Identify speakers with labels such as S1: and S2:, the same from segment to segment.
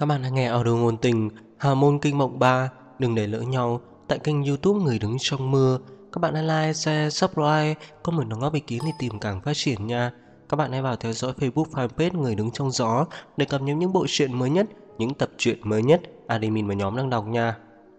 S1: Các bạn đang nghe audio ngôn tình Hà môn kinh mộng 3. Đừng để lỡ nhau tại kênh YouTube Người đứng trong mưa. Các bạn hãy like, share, subscribe, có một đóng góp ý kiến để tìm càng phát triển nha. Các bạn hãy vào theo dõi Facebook fanpage Người đứng trong gió để cập nhật những bộ truyện mới nhất, những tập truyện mới nhất admin và nhóm đang đọc nha.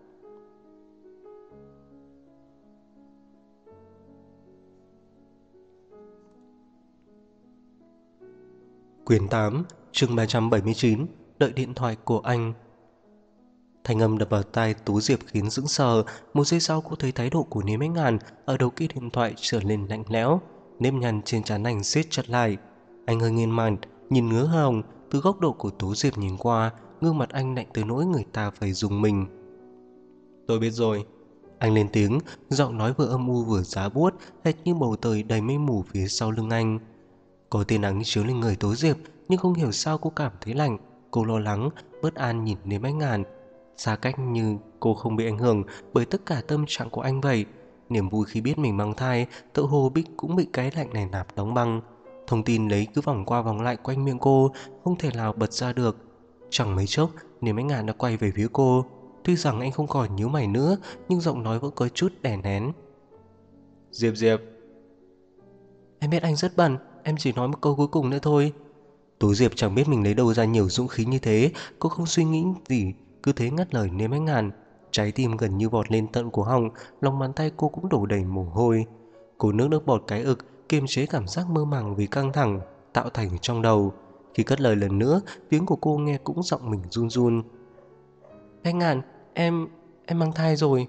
S1: Quyển 8, chương 379, đợi điện thoại của anh. Thanh âm đập vào tai Tú Diệp khiến sững sờ. Một giây sau cô thấy thái độ của Niêm Ánh Ngàn ở đầu kia điện thoại trở nên lạnh lẽo, nếp nhăn trên trán anh siết chặt lại. Anh hơi nghiêng mặt, nhìn ngứa hồng. Từ góc độ của Tú Diệp nhìn qua, gương mặt anh lạnh tới nỗi người ta phải rùng mình. Tôi biết rồi. Anh lên tiếng, giọng nói vừa âm u vừa giá buốt, hệt như bầu trời đầy mây mù phía sau lưng anh. Có tia nắng chiếu lên người Tú Diệp, nhưng không hiểu sao cô cảm thấy lạnh. Cô lo lắng, bất an nhìn Niêm Ánh Ngàn. Xa cách như cô không bị ảnh hưởng bởi tất cả tâm trạng của anh vậy. Niềm vui khi biết mình mang thai tự hồ cũng bị cái lạnh này nạp đóng băng. Thông tin lấy cứ vòng qua vòng lại quanh miệng cô, không thể nào bật ra được. Chẳng mấy chốc, Niềm Ánh Ngàn đã quay về phía cô. Tuy rằng anh không còn nhíu mày nữa, nhưng giọng nói vẫn có chút đè nén. Diệp Diệp, em biết anh rất bận, em chỉ nói một câu cuối cùng nữa thôi. Tú Diệp chẳng biết mình lấy đâu ra nhiều dũng khí như thế. Cô không suy nghĩ gì, cứ thế ngắt lời Niêm Ánh Ngàn. Trái tim gần như vọt lên tận cổ họng, lòng bàn tay cô cũng đổ đầy mồ hôi. Cô nước bọt cái ực, kiềm chế cảm giác mơ màng vì căng thẳng tạo thành trong đầu. Khi cất lời lần nữa, tiếng của cô nghe cũng giọng mình run run. Anh Ngàn, em mang thai rồi.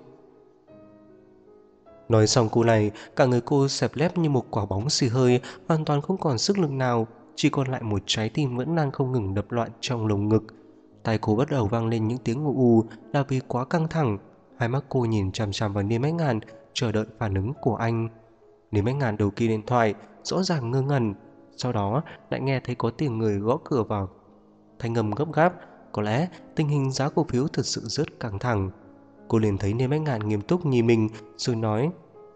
S1: Nói xong câu này, cả người cô xẹp lép như một quả bóng xì hơi, hoàn toàn không còn sức lực nào, chỉ còn lại một trái tim vẫn đang không ngừng đập loạn trong lồng ngực. Tai cô bắt đầu vang lên những tiếng ù ù là vì quá căng thẳng. Hai mắt cô nhìn chằm chằm vào Niêm Ánh Ngàn, chờ đợi phản ứng của anh. Niêm Ánh Ngàn đầu kia điện thoại, rõ ràng ngơ ngẩn. Sau đó lại nghe thấy có tiếng người gõ cửa vào. Thanh âm gấp gáp, có lẽ tình hình giá cổ phiếu thật sự rất căng thẳng. Cô liền thấy Niêm Ánh Ngàn nghiêm túc nhìn mình rồi nói: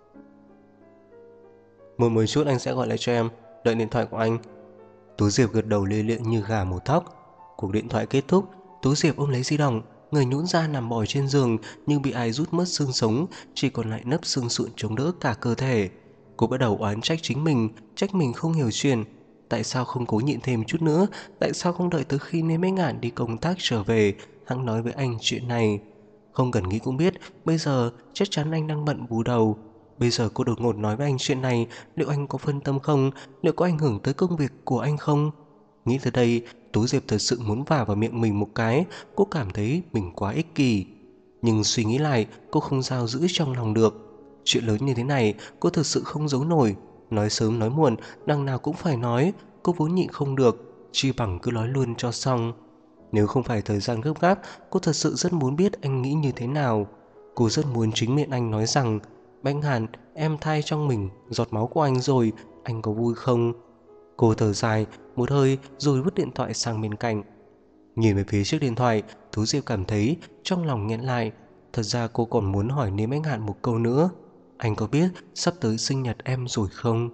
S1: một chút anh sẽ gọi lại cho em, đợi điện thoại của anh. Tú Diệp gật đầu lê lệ như gà mổ thóc. Cuộc điện thoại kết thúc, Tú Diệp ôm lấy di động, người nhũn ra nằm bò trên giường nhưng bị ai rút mất xương sống, chỉ còn lại nấc xương sụn chống đỡ cả cơ thể. Cô bắt đầu oán trách mình không hiểu chuyện. Tại sao không cố nhịn thêm chút nữa? Tại sao không đợi tới khi Niêm Ánh Ngàn đi công tác trở về, hẵng nói với anh chuyện này? Không cần nghĩ cũng biết, bây giờ chắc chắn anh đang bận bù đầu. Bây giờ cô đột ngột nói với anh chuyện này, liệu anh có phân tâm không? Liệu có ảnh hưởng tới công việc của anh không? Nghĩ tới đây, Tú Diệp thật sự muốn vả vào miệng mình một cái. Cô cảm thấy mình quá ích kỷ. Nhưng suy nghĩ lại, cô không sao giữ trong lòng được. Chuyện lớn như thế này, cô thực sự không giấu nổi. Nói sớm nói muộn, đằng nào cũng phải nói. Cô vốn nhịn không được, chi bằng cứ nói luôn cho xong. Nếu không phải thời gian gấp gáp, cô thật sự rất muốn biết anh nghĩ như thế nào. Cô rất muốn chính miệng anh nói rằng: Bách Hàn, em thai trong mình giọt máu của anh rồi, anh có vui không? Cô thở dài một hơi rồi vứt điện thoại sang bên cạnh. Nhìn về phía chiếc điện thoại, Tú Diệp cảm thấy trong lòng nghẹn lại. Thật ra cô còn muốn hỏi Niêm Ánh Hạn một câu nữa. Anh có biết sắp tới sinh nhật em rồi không?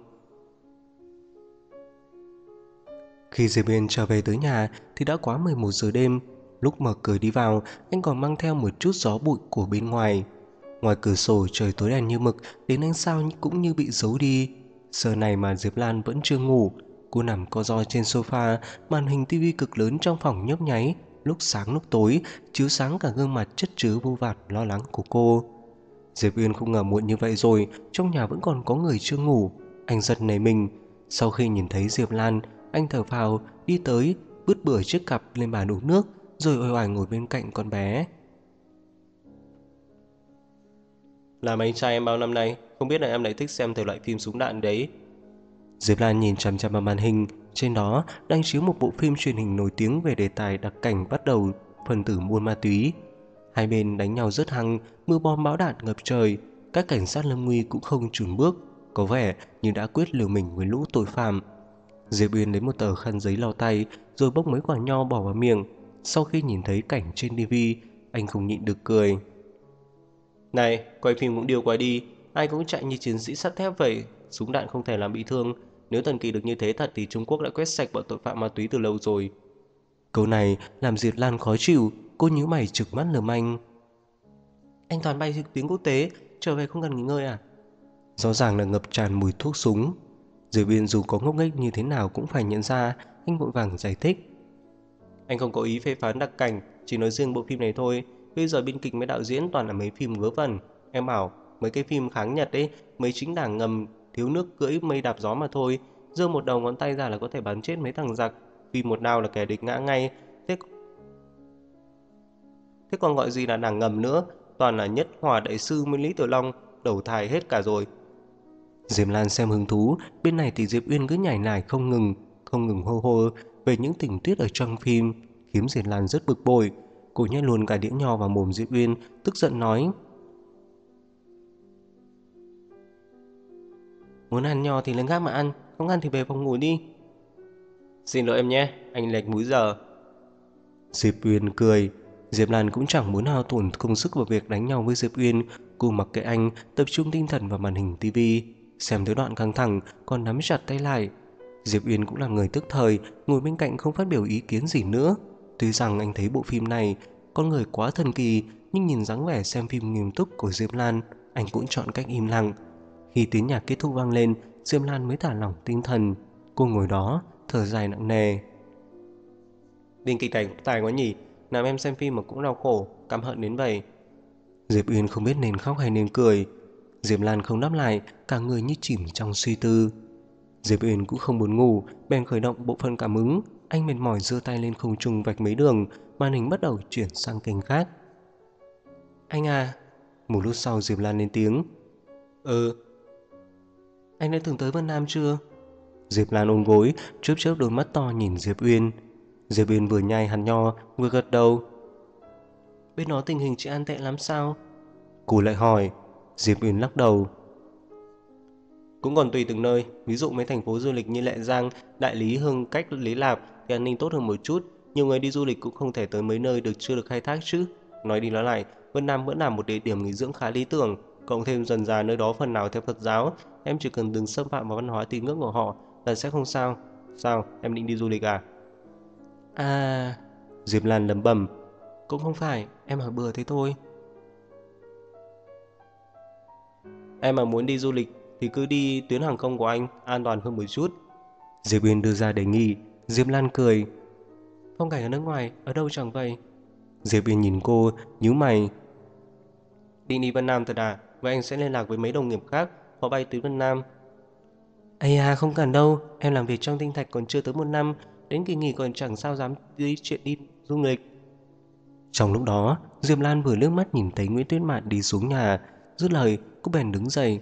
S1: Khi Diệp Uyên trở về tới nhà thì đã quá 11 giờ đêm. Lúc mở cửa đi vào, anh còn mang theo một chút gió bụi của bên ngoài. Ngoài cửa sổ trời tối đen như mực, đến ánh sao cũng như bị giấu đi. Giờ này mà Diệp Lan vẫn chưa ngủ. Cô nằm co ro trên sofa, màn hình tivi cực lớn trong phòng nhấp nháy, lúc sáng lúc tối, chiếu sáng cả gương mặt chất chứa vô vàn lo lắng của cô. Diệp Uyên không ngờ muộn như vậy rồi, trong nhà vẫn còn có người chưa ngủ. Anh giật nảy mình. Sau khi nhìn thấy Diệp Lan, anh thở phào, đi tới, vứt bừa chiếc cặp lên bàn uống nước, rồi uể oải ngồi bên cạnh con bé. Làm anh trai em bao năm nay, không biết là em lại thích xem thể loại phim súng đạn đấy. Diệp Lan nhìn chằm chằm vào màn hình, trên đó đang chiếu một bộ phim truyền hình nổi tiếng về đề tài đặc cảnh bắt đầu phần tử buôn ma túy. Hai bên đánh nhau rất hăng, mưa bom bão đạn ngập trời, các cảnh sát lâm nguy cũng không chùn bước, có vẻ như đã quyết liều mình với lũ tội phạm. Diệp Uyên lấy một tờ khăn giấy lau tay, rồi bốc mấy quả nho bỏ vào miệng. Sau khi nhìn thấy cảnh trên tivi, anh không nhịn được cười. Này, quay phim cũng điêu quá đi, ai cũng chạy như chiến sĩ sắt thép vậy, súng đạn không thể làm bị thương. Nếu thần kỳ được như thế thật thì Trung Quốc đã quét sạch bọn tội phạm ma túy từ lâu rồi. Câu này làm Diệp Lan khó chịu, cô nhíu mày trừng mắt lườm anh. Anh toàn bay tiếng quốc tế, trở về không cần nghỉ ngơi à? Rõ ràng là ngập tràn mùi thuốc súng. Diệp Uyên dù có ngốc nghếch như thế nào cũng phải nhận ra, anh vội vàng giải thích. Anh không có ý phê phán đặc cảnh, chỉ nói riêng bộ phim này thôi. Bây giờ biên kịch với đạo diễn toàn là mấy phim vớ vẩn. Em bảo, mấy cái phim kháng Nhật ấy, mấy chính đảng ngầm thiếu nước cưỡi mây đạp gió mà thôi. Giơ một đầu ngón tay ra là có thể bắn chết mấy thằng giặc. Phim một nào là kẻ địch ngã ngay. Thế còn gọi gì là đảng ngầm nữa? Toàn là Nhất Hòa Đại Sư với Lý Tử Long, đầu thai hết cả rồi. Diệp Lan xem hứng thú, bên này thì Diệp Uyên cứ nhảy nhảy không ngừng hô hô về những tình tiết ở trong phim, khiến Diệp Lan rất bực bội. Cô nhét luôn cả đĩa nho vào mồm Diệp Uyên, tức giận nói: Muốn ăn nho thì lên gác mà ăn, không ăn thì về phòng ngủ đi. Xin lỗi em nhé, anh lệch múi giờ. Diệp Uyên cười. Diệp Lan cũng chẳng muốn hao tổn công sức vào việc đánh nhau với Diệp Uyên. Cô mặc kệ anh, tập trung tinh thần vào màn hình tivi, xem tới đoạn căng thẳng còn nắm chặt tay lại. Diệp Uyên cũng là người tức thời, ngồi bên cạnh không phát biểu ý kiến gì nữa. Tuy rằng anh thấy bộ phim này con người quá thần kỳ, nhưng nhìn dáng vẻ xem phim nghiêm túc của Diệp Lan, anh cũng chọn cách im lặng. Khi tiếng nhạc kết thúc vang lên, Diệp Lan mới thả lỏng tinh thần. Cô ngồi đó thở dài nặng nề. Biên kịch này cũng tài quá nhỉ, làm em xem phim mà cũng đau khổ, căm hận đến vậy. Diệp Uyên không biết nên khóc hay nên cười. Diệp Lan không đáp lại, cả người như chìm trong suy tư. Diệp Uyên cũng không buồn ngủ, bèn khởi động bộ phận cảm ứng. Anh mệt mỏi giơ tay lên không trung vạch mấy đường, màn hình bắt đầu chuyển sang kênh khác. Anh à. Một lúc sau Diệp Lan lên tiếng. Anh đã từng tới Vân Nam chưa? Diệp Lan ôm gối, chớp chớp đôi mắt to nhìn Diệp Uyên. Diệp Uyên vừa nhai hạt nho vừa gật đầu. Bên đó tình hình chị An tệ lắm sao? Cô lại hỏi. Diệp Uyên lắc đầu. Cũng còn tùy từng nơi, ví dụ mấy thành phố du lịch như Lệ Giang, Đại Lý, Hưng cách Lý Lạp thì an ninh tốt hơn một chút. Nhiều người đi du lịch cũng không thể tới mấy nơi chưa được khai thác chứ. Nói đi nói lại, Vân Nam vẫn là một địa điểm nghỉ dưỡng khá lý tưởng. Cộng thêm dần dà nơi đó phần nào theo Phật giáo, em chỉ cần đừng xâm phạm vào văn hóa tín ngưỡng của họ là sẽ không sao. Sao, em định đi du lịch à? À, Diệp Lan lẩm bẩm. Cũng không phải, em hỏi bừa thế thôi. Em mà muốn đi du lịch thì cứ đi tuyến hàng không của anh, an toàn hơn một chút. Diệp Uyên đưa ra đề nghị. Diệp Lan cười. Phong cảnh ở nước ngoài, ở đâu chẳng vậy. Diệp Uyên nhìn cô, nhíu mày. Định đi Vân Nam thật à? Vậy anh sẽ liên lạc với mấy đồng nghiệp khác, họ bay tới Vân Nam. Ây à, không cần đâu, em làm việc trong Tinh Thạch còn chưa tới 1 năm, đến kỳ nghỉ còn chẳng sao dám đi chuyện đi du lịch. Trong lúc đó, Diệp Lan vừa liếc mắt nhìn thấy Nguyễn Tuyết Mạn đi xuống nhà, dứt lời, cô bèn đứng dậy.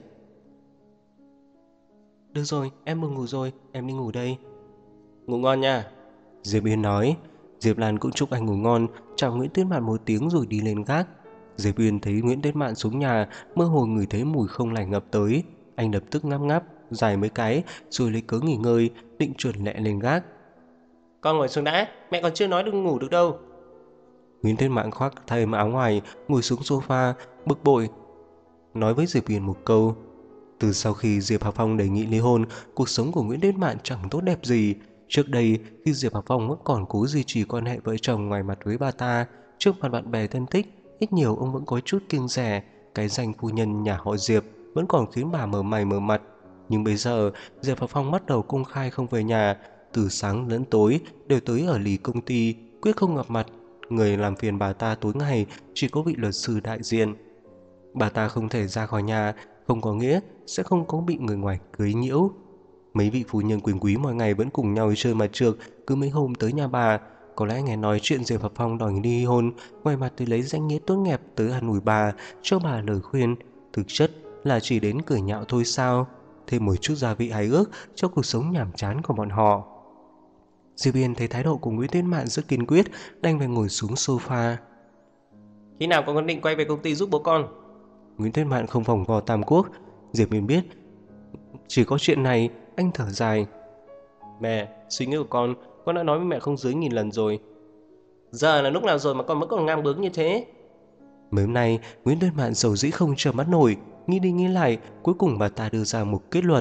S1: Được rồi, em buồn ngủ rồi, em đi ngủ đây. Ngủ ngon nha. Diệp Uyên nói. Diệp Lan cũng chúc anh ngủ ngon, chào Nguyễn Tuyết Mạn một tiếng rồi đi lên gác. Diệp Uyên thấy Nguyễn Tuyết Mạn xuống nhà, mơ hồ ngửi thấy mùi không lành ngập tới. Anh lập tức ngáp ngáp, dài mấy cái, rồi lấy cớ nghỉ ngơi, định trượt lẹ lên gác. Con ngồi xuống đã, mẹ còn chưa nói đừng ngủ được đâu. Nguyễn Tuyết Mạn khoác thay áo ngoài, ngồi xuống sofa, bực bội, nói với Diệp Uyên một câu. Từ sau khi Diệp Hà Phong đề nghị ly hôn, cuộc sống của Nguyễn Tuyết Mạn chẳng tốt đẹp gì. Trước đây, khi Diệp Hà Phong vẫn còn cố duy trì quan hệ vợ chồng ngoài mặt với bà ta, trước mặt bạn bè thân thích, ít nhiều ông vẫn có chút kiêng dè. Cái danh phu nhân nhà họ Diệp vẫn còn khiến bà mở mày mở mặt. Nhưng bây giờ, Diệp Hà Phong bắt đầu công khai không về nhà, từ sáng đến tối đều tới ở lì công ty, quyết không gặp mặt. Người làm phiền bà ta tối ngày chỉ có vị luật sư đại diện. Bà ta không thể ra khỏi nhà, không có nghĩa sẽ không có bị người ngoài quấy nhiễu. Mấy vị phu nhân quyền quý mọi ngày vẫn cùng nhau chơi mặt trược, cứ mấy hôm tới nhà bà. Có lẽ nghe nói chuyện Diệp Hợp Phong đòi ly hôn, ngoài mặt thì lấy danh nghĩa tốt nghiệp tới an ủi bà, cho bà lời khuyên, thực chất là chỉ đến cười nhạo thôi sao. Thêm một chút gia vị hài ước cho cuộc sống nhàm chán của bọn họ. Diệp Yên thấy thái độ của Nguyễn Tuyết Mạn rất kiên quyết, đành phải ngồi xuống sofa. Khi nào con định quay về công ty giúp bố con? Nguyễn Tuyết Mạn không vòng vo Tam Quốc. Diệp Yên biết chỉ có chuyện này. Anh thở dài. Mẹ, suy nghĩ của con đã nói với mẹ không dưới 1000 lần rồi. Giờ là lúc nào rồi mà con vẫn còn ngang bướng như thế? Mấy hôm nay Nguyễn Tuyết Mạn dầu dĩ không chờ mắt nổi, nghĩ đi nghĩ lại, cuối cùng bà ta đưa ra một kết luận.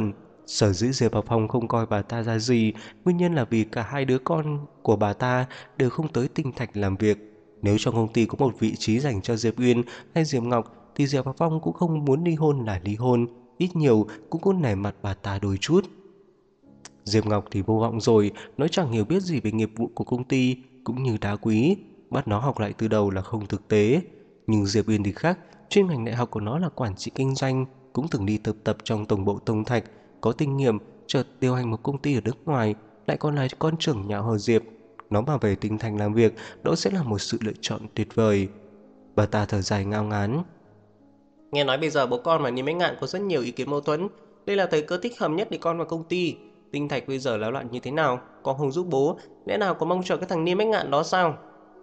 S1: Sở dĩ Diệp Học Phong không coi bà ta ra gì, nguyên nhân là vì cả hai đứa con của bà ta đều không tới Tinh Thạch làm việc. Nếu trong công ty có một vị trí dành cho Diệp Uyên hay Diệp Ngọc thì Diệp Học Phong cũng không muốn ly hôn là ly hôn, ít nhiều cũng có nể mặt bà ta đôi chút. Diệp Ngọc thì vô vọng rồi, nó chẳng hiểu biết gì về nghiệp vụ của công ty, cũng như Đá Quý, bắt nó học lại từ đầu là không thực tế. Nhưng Diệp Uyên thì khác, chuyên ngành đại học của nó là quản trị kinh doanh, cũng từng đi thực tập trong tổng bộ Tông Thạch, có kinh nghiệm, chợt điều hành một công ty ở nước ngoài, lại còn là con trưởng nhà họ Diệp. Nó mà về Tinh Thành làm việc, đó sẽ là một sự lựa chọn tuyệt vời. Bà ta thở dài ngao ngán.
S2: Nghe nói bây giờ bố con và Niêm Ánh Ngạn có rất nhiều ý kiến mâu thuẫn. Đây là thời cơ thích hợp nhất để con vào công ty. Tinh Thạch bây giờ náo loạn như thế nào, con không giúp bố, lẽ nào có mong chờ cái thằng Niêm Ánh Ngạn đó sao?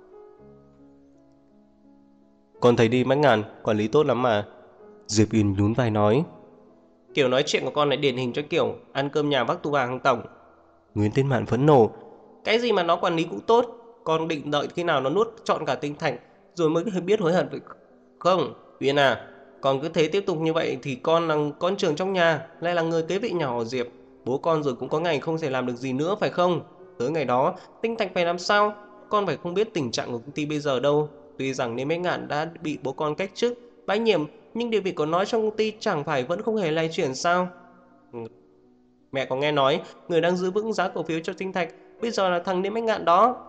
S1: Con thấy đi Mách Ngàn, quản lý tốt lắm mà. Diệp Uyên nhún vai nói.
S2: Kiểu nói chuyện của con lại điển hình cho kiểu ăn cơm nhà bác Tu Bà hàng tổng.
S1: Nguyễn Thiên Mạn phẫn nộ.
S2: Cái gì mà nó quản lý cũng tốt, con định đợi khi nào nó nuốt trọn cả Tinh Thạch rồi mới biết hối hận vậy không? Uyên à, con cứ thế tiếp tục như vậy thì con là con trưởng trong nhà, lại là người kế vị nhà họ Diệp. Bố con rồi cũng có ngày không thể làm được gì nữa phải không? Tới ngày đó, Tinh Thạch phải làm sao? Con phải không biết tình trạng của công ty bây giờ đâu. Tuy rằng Niêm Mấy Ngạn đã bị bố con cách chức, bãi nhiệm, nhưng địa vị của nó trong công ty chẳng phải vẫn không hề lay chuyển sao? Mẹ có nghe nói người đang giữ vững giá cổ phiếu cho Tinh Thạch bây giờ là thằng Niêm Ánh Ngạn đó.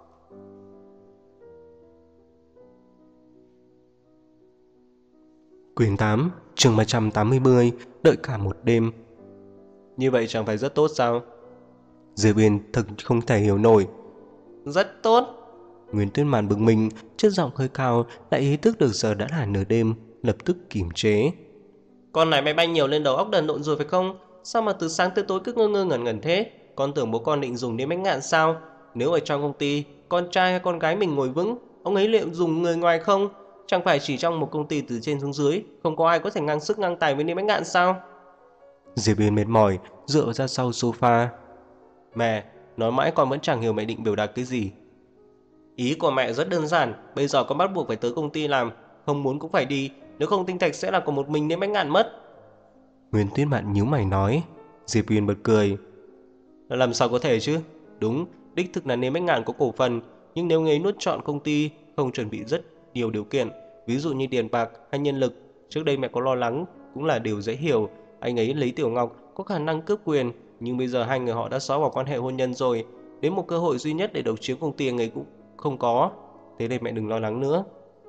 S1: Quyển 8, chương 380, đợi cả một đêm.
S2: Như vậy chẳng phải rất tốt sao?
S1: Diệp Uyên thực không thể hiểu nổi.
S2: Rất tốt.
S1: Nguyễn Tuyết Mạn bực mình, chất giọng hơi cao, lại ý thức được giờ đã là nửa đêm, lập tức kiềm chế.
S2: Con này máy bay nhiều lên đầu óc đần độn rồi phải không? Sao mà từ sáng tới tối cứ ngơ ngơ ngẩn ngẩn thế? Con tưởng bố con định dùng Niêm Ánh Ngạn sao? Nếu ở trong công ty, con trai hay con gái mình ngồi vững, ông ấy liệu dùng người ngoài không? Chẳng phải chỉ trong một công ty từ trên xuống dưới, không có ai có thể ngang sức ngang tài với Niêm Ánh Ngạn sao?
S1: Diệp Uyên mệt mỏi, dựa ra sau sofa.
S2: Mẹ, nói mãi con vẫn chẳng hiểu mẹ định biểu đạt cái gì. Ý của mẹ rất đơn giản, bây giờ con bắt buộc phải tới công ty làm, không muốn cũng phải đi, nếu không Tinh Thạch sẽ là của một mình Niêm Ánh Ngạn mất.
S1: Nguyễn Tuyết Mạn nhíu mày nói. Diệp Uyên bật cười.
S2: Làm sao có thể chứ? Đúng, đích thực là Niêm Ánh Ngạn có cổ phần, nhưng nếu người nuốt trọn công ty, không chuẩn bị rất nhiều điều kiện, ví dụ như tiền bạc hay nhân lực, trước đây mẹ có lo lắng, cũng là điều dễ hiểu. Anh ấy lấy Tiểu Ngọc có khả năng cướp quyền, nhưng bây giờ hai người họ đã xóa bỏ quan hệ hôn nhân rồi, đến một cơ hội duy nhất để độc chiếm công ty anh ấy cũng không có. Thế nên mẹ đừng lo lắng nữa.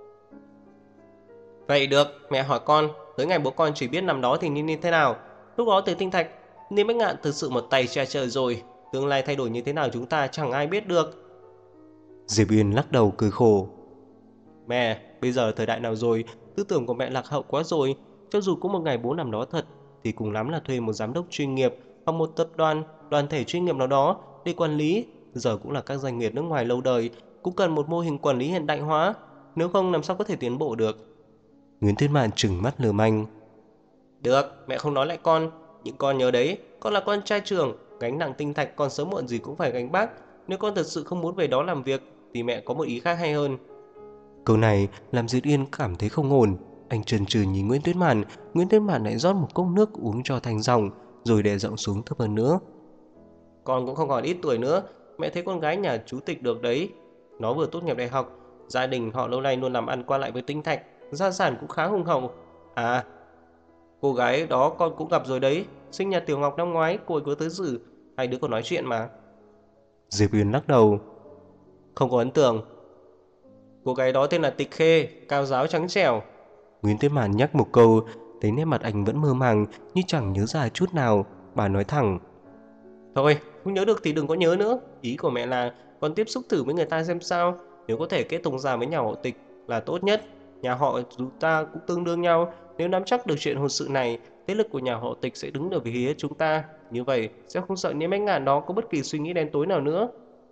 S2: Vậy được, mẹ hỏi con, tới ngày bố con chỉ biết nằm đó thì nên như thế nào? Lúc đó từ Tinh Thạch, Niêm Bách Ngạn thực sự một tay che trời rồi. Tương lai thay đổi như thế nào chúng ta chẳng ai biết được.
S1: Diệp Uyên lắc đầu cười khổ.
S2: Mẹ, bây giờ thời đại nào rồi, tư tưởng của mẹ lạc hậu quá rồi. Cho dù có một ngày bố nằm đó thật, thì cùng lắm là thuê một giám đốc chuyên nghiệp hoặc một tập đoàn, đoàn thể chuyên nghiệp nào đó để quản lý. Giờ cũng là các doanh nghiệp nước ngoài lâu đời, cũng cần một mô hình quản lý hiện đại hóa. Nếu không làm sao có thể tiến bộ được.
S1: Nguyễn Tuyết Mạn trừng mắt lườm anh.
S2: Được, mẹ không nói lại con, nhưng con nhớ đấy, con là con trai trưởng, gánh nặng Tinh Thạch con sớm muộn gì cũng phải gánh vác. Nếu con thật sự không muốn về đó làm việc, thì mẹ có một ý khác hay hơn.
S1: Câu này làm Diệp Uyên cảm thấy không ổn. Anh chần chừ nhìn Nguyễn Tuyết Mạn. Nguyễn Tuyết Mạn lại rót một cốc nước uống cho thành dòng, rồi đè giọng xuống thấp hơn nữa.
S2: Con cũng không còn ít tuổi nữa, mẹ thấy con gái nhà chú Tịch được đấy. Nó vừa tốt nghiệp đại học, gia đình họ lâu nay luôn làm ăn qua lại với Tinh Thạch, gia sản cũng khá hùng hậu. À, cô gái đó con cũng gặp rồi đấy, sinh nhật Tiểu Ngọc năm ngoái, cô ấy có tới dự, hai đứa còn nói chuyện mà.
S1: Diệp Uyên lắc đầu.
S2: Không có ấn tượng. Cô gái đó tên là Tịch Khê, cao giáo trắng trẻo.
S1: Nguyễn Tuyết Mạn nhắc một câu, thấy nét mặt anh vẫn mơ màng như chẳng nhớ ra chút nào. Bà nói thẳng.
S2: Thôi, không nhớ được thì đừng có nhớ nữa. Ý của mẹ là con tiếp xúc thử với người ta xem sao. Nếu có thể kết thông gia với nhà họ Tịch là tốt nhất. Nhà họ chúng ta cũng tương đương nhau. Nếu nắm chắc được chuyện hôn sự này, thế lực của nhà họ Tịch sẽ đứng ở phía chúng ta. Như vậy sẽ không sợ Niêm Ánh Ngạn đó có bất kỳ suy nghĩ đen tối nào nữa.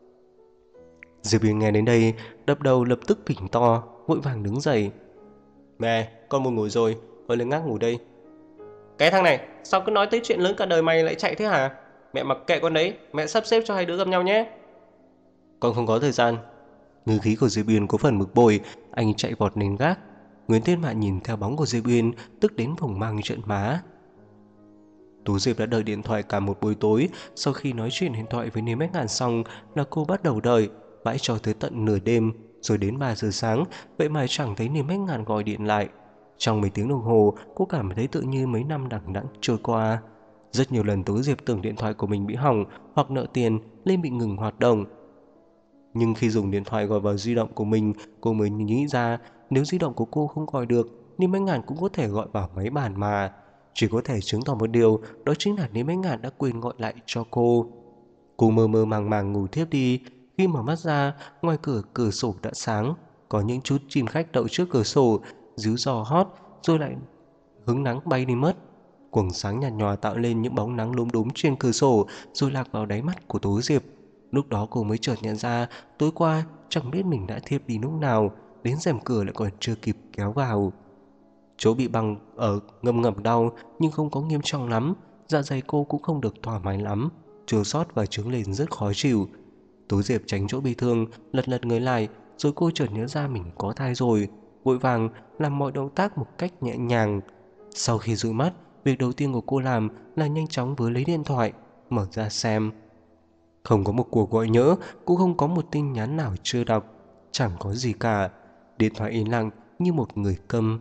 S1: Diệp Uyên nghe đến đây, đập đầu lập tức phỉnh to, vội vàng đứng dậy.
S2: Mẹ, con buồn ngủ rồi, con lên ngáp ngủ đây. Cái thằng này, sao cứ nói tới chuyện lớn cả đời mày lại chạy thế hả? Mẹ mặc kệ con đấy, mẹ sắp xếp cho hai đứa gặp nhau nhé.
S1: Con không có thời gian. Ngữ khí của Diệp Uyên có phần bực bội, anh chạy vọt lên gác. Nguyễn Tuyết Mạn nhìn theo bóng của Diệp Uyên, tức đến phồng mang trợn má. Tú Diệp đã đợi điện thoại cả một buổi tối. Sau khi nói chuyện điện thoại với Niêm Bách Ngạn xong là cô bắt đầu đợi, mãi cho tới tận nửa đêm, rồi đến 3 giờ sáng, vậy mà chẳng thấy Niêm Bách Ngạn gọi điện lại. Trong mấy tiếng đồng hồ, cô cảm thấy tự như mấy năm đằng đẵng trôi qua. Rất nhiều lần Tú Diệp tưởng điện thoại của mình bị hỏng hoặc nợ tiền nên bị ngừng hoạt động. Nhưng khi dùng điện thoại gọi vào di động của mình, cô mới nghĩ ra nếu di động của cô không gọi được, Niêm Bách Ngạn cũng có thể gọi vào máy bàn mà. Chỉ có thể chứng tỏ một điều, đó chính là Niêm Bách Ngạn đã quên gọi lại cho cô. Cô mơ mơ màng màng ngủ thiếp đi. Khi mở mắt ra, ngoài cửa sổ đã sáng, có những chút chim khách đậu trước cửa sổ, díu giò hót, rồi lại hứng nắng bay đi mất. Quầng sáng nhạt nhòa tạo lên những bóng nắng lốm đốm trên cửa sổ, rồi lạc vào đáy mắt của Tố Diệp. Lúc đó cô mới chợt nhận ra, tối qua chẳng biết mình đã thiếp đi lúc nào, đến rèm cửa lại còn chưa kịp kéo vào. Chỗ bị băng ở ngầm ngầm đau nhưng không có nghiêm trọng lắm, dạ dày cô cũng không được thoải mái lắm, chua xót và trướng lên rất khó chịu. Tố Diệp tránh chỗ bị thương, lật lật người lại, rồi cô chợt nhớ ra mình có thai rồi, vội vàng làm mọi động tác một cách nhẹ nhàng. Sau khi dụi mắt, việc đầu tiên của cô làm là nhanh chóng với lấy điện thoại, mở ra xem. Không có một cuộc gọi nhỡ, cũng không có một tin nhắn nào chưa đọc, chẳng có gì cả. Điện thoại yên lặng như một người câm.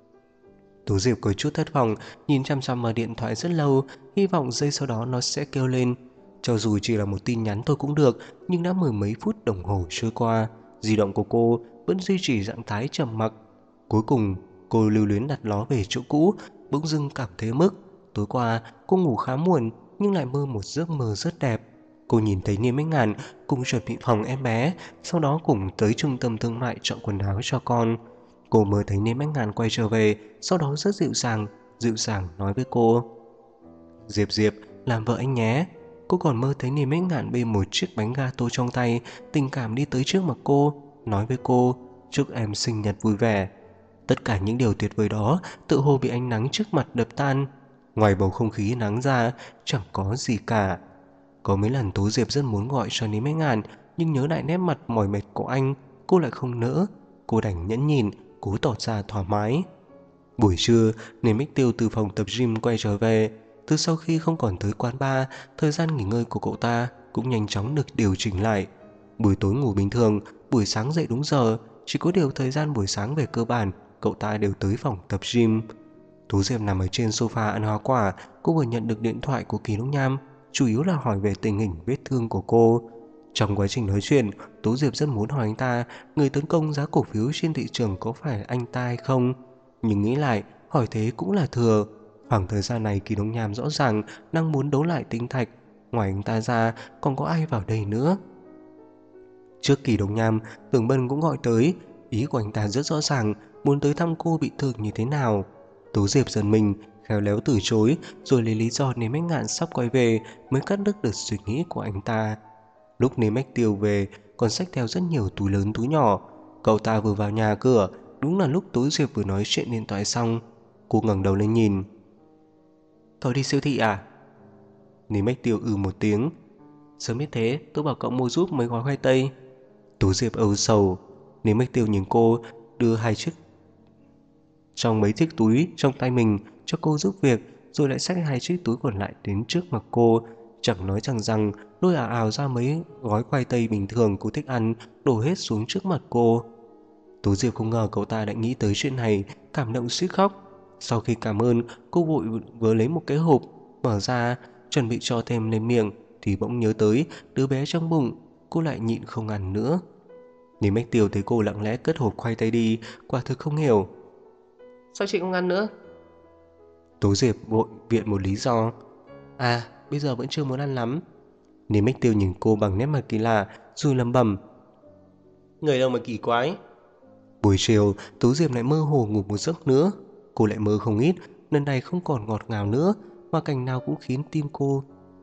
S1: Tú Diệp có chút thất vọng, nhìn chăm chăm vào điện thoại rất lâu, hy vọng giây sau đó nó sẽ kêu lên. Cho dù chỉ là một tin nhắn thôi cũng được, nhưng đã mười mấy phút đồng hồ trôi qua, di động của cô vẫn duy trì trạng thái trầm mặc. Cuối cùng, cô lưu luyến đặt nó về chỗ cũ, bỗng dưng cảm thấy mức. Tối qua, cô ngủ khá muộn, nhưng lại mơ một giấc mơ rất đẹp. Cô nhìn thấy Niêm Bách Ngạn cùng chuẩn bị phòng em bé, sau đó cùng tới trung tâm thương mại chọn quần áo cho con. Cô mơ thấy Niêm Bách Ngạn quay trở về, sau đó rất dịu dàng nói với cô: Diệp Diệp, làm vợ anh nhé. Cô còn mơ thấy Niêm Bách Ngạn bê một chiếc bánh gato trong tay, tình cảm đi tới trước mặt cô, nói với cô: chúc em sinh nhật vui vẻ. Tất cả những điều tuyệt vời đó tự hồ bị ánh nắng trước mặt đập tan. Ngoài bầu không khí nắng ra, chẳng có gì cả. Có mấy lần Tố Diệp rất muốn gọi cho Lý Mấy Ngàn, nhưng nhớ lại nét mặt mỏi mệt của anh, cô lại không nỡ. Cô đành nhẫn nhịn, cố tỏ ra thoải mái. Buổi trưa, Nếm Bích Tiêu từ phòng tập gym quay trở về. Từ sau khi không còn tới quán bar, thời gian nghỉ ngơi của cậu ta cũng nhanh chóng được điều chỉnh lại. Buổi tối ngủ bình thường, buổi sáng dậy đúng giờ. Chỉ có điều thời gian buổi sáng về cơ bản, cậu ta đều tới phòng tập gym. Tú Diệp nằm ở trên sofa ăn hoa quả. Cô vừa nhận được điện thoại của Kỳ Đông Nham, chủ yếu là hỏi về tình hình vết thương của cô. Trong quá trình nói chuyện, Tú Diệp rất muốn hỏi anh ta người tấn công giá cổ phiếu trên thị trường có phải anh ta hay không. Nhưng nghĩ lại, hỏi thế cũng là thừa. Khoảng thời gian này Kỳ Đông Nham rõ ràng đang muốn đấu lại Tinh Thạch. Ngoài anh ta ra, còn có ai vào đây nữa? Trước Kỳ Đông Nham, Tưởng Bân cũng gọi tới. Ý của anh ta rất rõ ràng, muốn tới thăm cô bị thương như thế nào. Tú Diệp giận mình, khéo léo từ chối, rồi lấy lý do Nếm Bách Ngạn sắp quay về mới cắt đứt được suy nghĩ của anh ta. Lúc Nếm Bách Tiêu về, còn xách theo rất nhiều túi lớn túi nhỏ. Cậu ta vừa vào nhà cửa, đúng là lúc Tú Diệp vừa nói chuyện điện thoại xong. Cô ngẩng đầu lên nhìn. Cậu đi siêu thị à? Nếm Bách Tiêu một tiếng. Sớm biết thế, tôi bảo cậu mua giúp mấy gói khoai tây. Tú Diệp âu sầu. Nếm Bách Tiêu nhìn cô, đưa hai chiếc trong mấy chiếc túi trong tay mình cho cô giúp việc, rồi lại xách hai chiếc túi còn lại đến trước mặt cô, chẳng nói chẳng rằng lôi ảo ảo ra mấy gói khoai tây bình thường cô thích ăn, đổ hết xuống trước mặt cô. Tú Diệp không ngờ cậu ta đã nghĩ tới chuyện này, cảm động suýt khóc. Sau khi cảm ơn, cô vội vớ lấy một cái hộp, mở ra, chuẩn bị cho thêm lên miệng, thì bỗng nhớ tới đứa bé trong bụng, cô lại nhịn không ăn nữa. Nhìn Bách Tiêu thấy cô lặng lẽ cất hộp khoai tây đi, quả thực không hiểu.
S2: Sao chị không ăn nữa?
S1: Tú Diệp vội viện một lý do. À, bây giờ vẫn chưa muốn ăn lắm. Niêm Bách Tiêu nhìn cô bằng nét mặt kỳ lạ, rồi lẩm bẩm.
S2: Người đâu mà kỳ quái.
S1: Buổi chiều, Tú Diệp lại mơ hồ ngủ một giấc nữa. Cô lại mơ không ít, lần này không còn ngọt ngào nữa, mà cảnh nào cũng khiến tim cô.